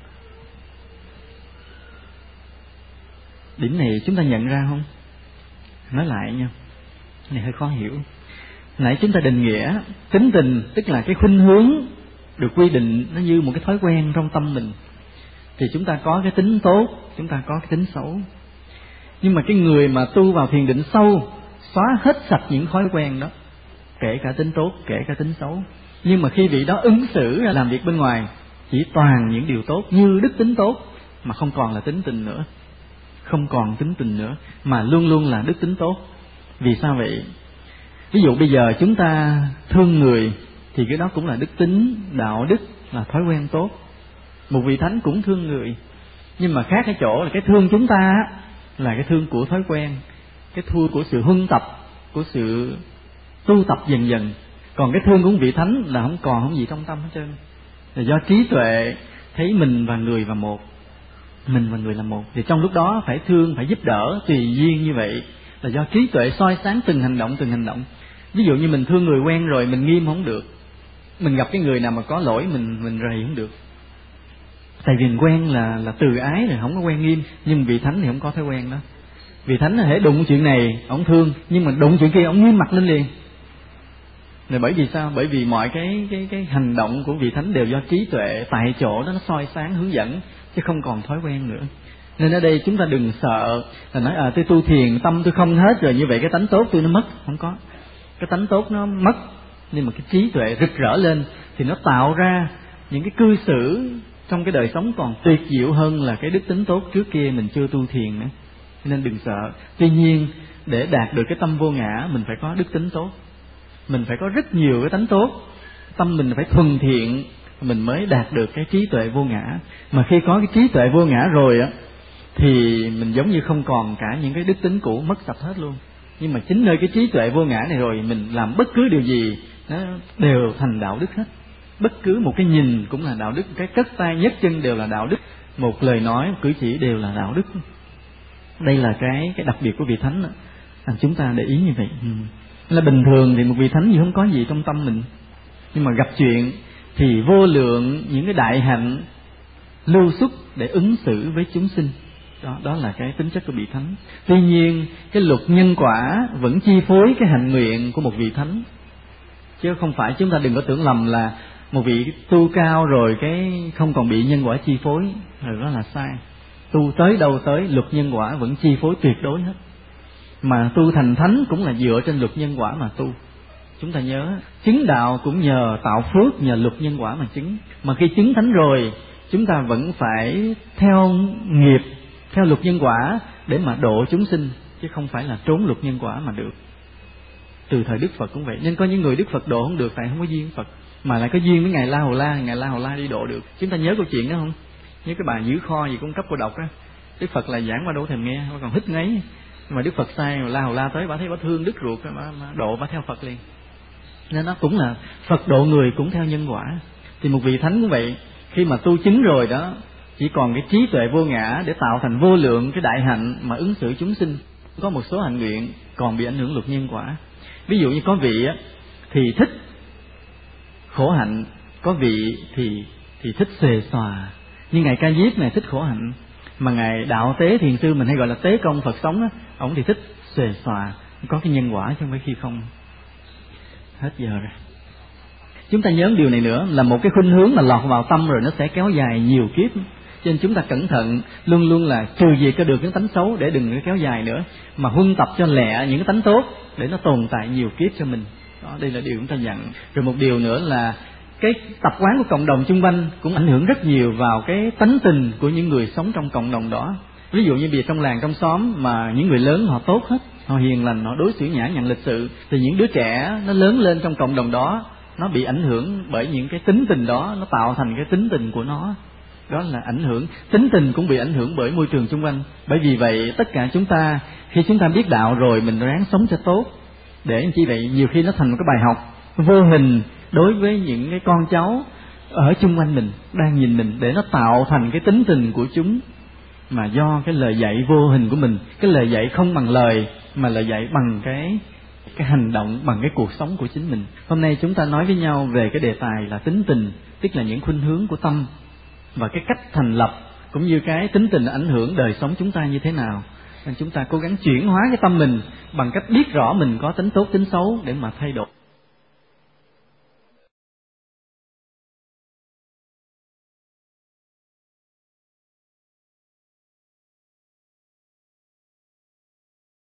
Điểm này chúng ta nhận ra không? Nói lại nha, cái này hơi khó hiểu. Nãy chúng ta định nghĩa tính tình tức là cái khuynh hướng được quy định nó như một cái thói quen trong tâm mình. Thì chúng ta có cái tính tốt, chúng ta có cái tính xấu. Nhưng mà cái người mà tu vào thiền định sâu, xóa hết sạch những thói quen đó, kể cả tính tốt, kể cả tính xấu. Nhưng mà khi vị đó ứng xử làm việc bên ngoài, chỉ toàn những điều tốt như đức tính tốt, mà không còn là tính tình nữa. Không còn tính tình nữa, mà luôn luôn là đức tính tốt. Vì sao vậy? Ví dụ bây giờ chúng ta thương người, thì cái đó cũng là đức tính, đạo đức, là thói quen tốt. Một vị thánh cũng thương người, nhưng mà khác cái chỗ là cái thương chúng ta là cái thương của thói quen, cái thương của sự huân tập, của sự tu tập dần dần. Còn cái thương của vị thánh là không còn không gì trong tâm hết trơn, là do trí tuệ thấy mình và người là một, mình và người là một. Thì trong lúc đó phải thương, phải giúp đỡ tùy duyên như vậy, là do trí tuệ soi sáng từng hành động, từng hành động. Ví dụ như mình thương người quen rồi mình nghiêm không được, mình gặp cái người nào mà có lỗi mình rầy không được. Tại vì mình quen là từ ái rồi, không có quen nghiêm. Nhưng vị thánh thì không có thói quen đó. Vị thánh là hễ đụng chuyện này ông thương, nhưng mà đụng chuyện kia ông nghiêm mặt lên liền. Là bởi vì sao? Bởi vì mọi cái hành động của vị thánh đều do trí tuệ tại chỗ đó nó soi sáng hướng dẫn, chứ không còn thói quen nữa. Nên ở đây chúng ta đừng sợ là nói tôi tu thiền tâm tôi không hết rồi, như vậy cái tánh tốt tôi nó mất. Không có. Cái tánh tốt nó mất, nhưng mà cái trí tuệ rực rỡ lên thì nó tạo ra những cái cư xử trong cái đời sống còn tuyệt diệu hơn là cái đức tính tốt trước kia mình chưa tu thiền nữa. Nên đừng sợ. Tuy nhiên để đạt được cái tâm vô ngã mình phải có đức tính tốt, mình phải có rất nhiều cái tánh tốt, tâm mình phải thuần thiện mình mới đạt được cái trí tuệ vô ngã. Mà khi có cái trí tuệ vô ngã rồi á thì mình giống như không còn cả những cái đức tính cũ, mất sạch hết luôn. Nhưng mà chính nơi cái trí tuệ vô ngã này rồi, mình làm bất cứ điều gì nó đều thành đạo đức hết. Bất cứ một cái nhìn cũng là đạo đức, cái cất tay nhấc chân đều là đạo đức, một lời nói, một cử chỉ đều là đạo đức. Đây là cái đặc biệt của vị thánh đó. Chúng ta để ý như vậy. Là bình thường thì một vị thánh gì không có gì trong tâm mình, nhưng mà gặp chuyện thì vô lượng những cái đại hạnh lưu xuất để ứng xử với chúng sinh. Đó là cái tính chất của vị thánh. Tuy nhiên cái luật nhân quả vẫn chi phối cái hạnh nguyện của một vị thánh, chứ không phải chúng ta đừng có tưởng lầm là một vị tu cao rồi cái không còn bị nhân quả chi phối, rồi đó là sai. Tu tới đâu tới luật nhân quả vẫn chi phối tuyệt đối hết. Mà tu thành thánh cũng là dựa trên luật nhân quả mà tu. Chúng ta nhớ, chứng đạo cũng nhờ tạo phước, nhờ luật nhân quả mà chứng. Mà khi chứng thánh rồi, chúng ta vẫn phải theo nghiệp, theo luật nhân quả để mà độ chúng sinh, chứ không phải là trốn luật nhân quả mà được. Từ thời Đức Phật cũng vậy. Nên có những người Đức Phật độ không được tại không có duyên Phật, mà lại có duyên với Ngài La Hầu La, Ngài La Hầu La đi độ được. Chúng ta nhớ câu chuyện đó không? Nhớ cái bà giữ kho gì cung cấp cô độc á, Đức Phật là giảng qua đâu thèm nghe, còn hít ngấy. Mà Đức Phật sai, La Hầu La tới, bà thấy bà thương đứt ruột, bà độ bà theo Phật liền. Nên nó cũng là Phật độ người cũng theo nhân quả. Thì một vị thánh cũng vậy, khi mà tu chứng rồi đó, chỉ còn cái trí tuệ vô ngã để tạo thành vô lượng cái đại hạnh mà ứng xử chúng sinh. Có một số hạnh nguyện còn bị ảnh hưởng luật nhân quả. Ví dụ như có vị á thì thích khổ hạnh, có vị thì thích xuề xòa. Như Ngài Ca Diếp này thích khổ hạnh, mà Ngài Đạo Tế Thiền Sư mình hay gọi là Tế Công Phật Sống á, ổng thì thích xuề xòa, có cái nhân quả chứ không phải khi không. Hết giờ rồi. Chúng ta nhớ điều này nữa, là một cái khuynh hướng mà lọt vào tâm rồi nó sẽ kéo dài nhiều kiếp. Cho nên chúng ta cẩn thận, luôn luôn là trừ diệt cho được những tánh xấu để đừng kéo dài nữa, mà huân tập cho lẹ những cái tánh tốt để nó tồn tại nhiều kiếp cho mình. Đó, đây là điều chúng ta dặn. Rồi một điều nữa là cái tập quán của cộng đồng chung quanh cũng ảnh hưởng rất nhiều vào cái tánh tình của những người sống trong cộng đồng đó. Ví dụ như bây giờ trong làng trong xóm mà những người lớn họ tốt hết, họ hiền lành, họ đối xử nhã nhặn lịch sự, thì những đứa trẻ nó lớn lên trong cộng đồng đó, nó bị ảnh hưởng bởi những cái tính tình đó, nó tạo thành cái tính tình của nó. Đó là ảnh hưởng. Tính tình cũng bị ảnh hưởng bởi môi trường xung quanh. Bởi vì vậy tất cả chúng ta, khi chúng ta biết đạo rồi, mình ráng sống cho tốt, để chi vậy nhiều khi nó thành một cái bài học vô hình đối với những cái con cháu ở chung quanh mình đang nhìn mình, để nó tạo thành cái tính tình của chúng mà do cái lời dạy vô hình của mình. Cái lời dạy không bằng lời, mà lời dạy bằng cái hành động, bằng cái cuộc sống của chính mình. Hôm nay chúng ta nói với nhau về cái đề tài là tính tình, tức là những khuynh hướng của tâm và cái cách thành lập, cũng như cái tính tình ảnh hưởng đời sống chúng ta như thế nào. Nên chúng ta cố gắng chuyển hóa cái tâm mình bằng cách biết rõ mình có tính tốt tính xấu để mà thay đổi.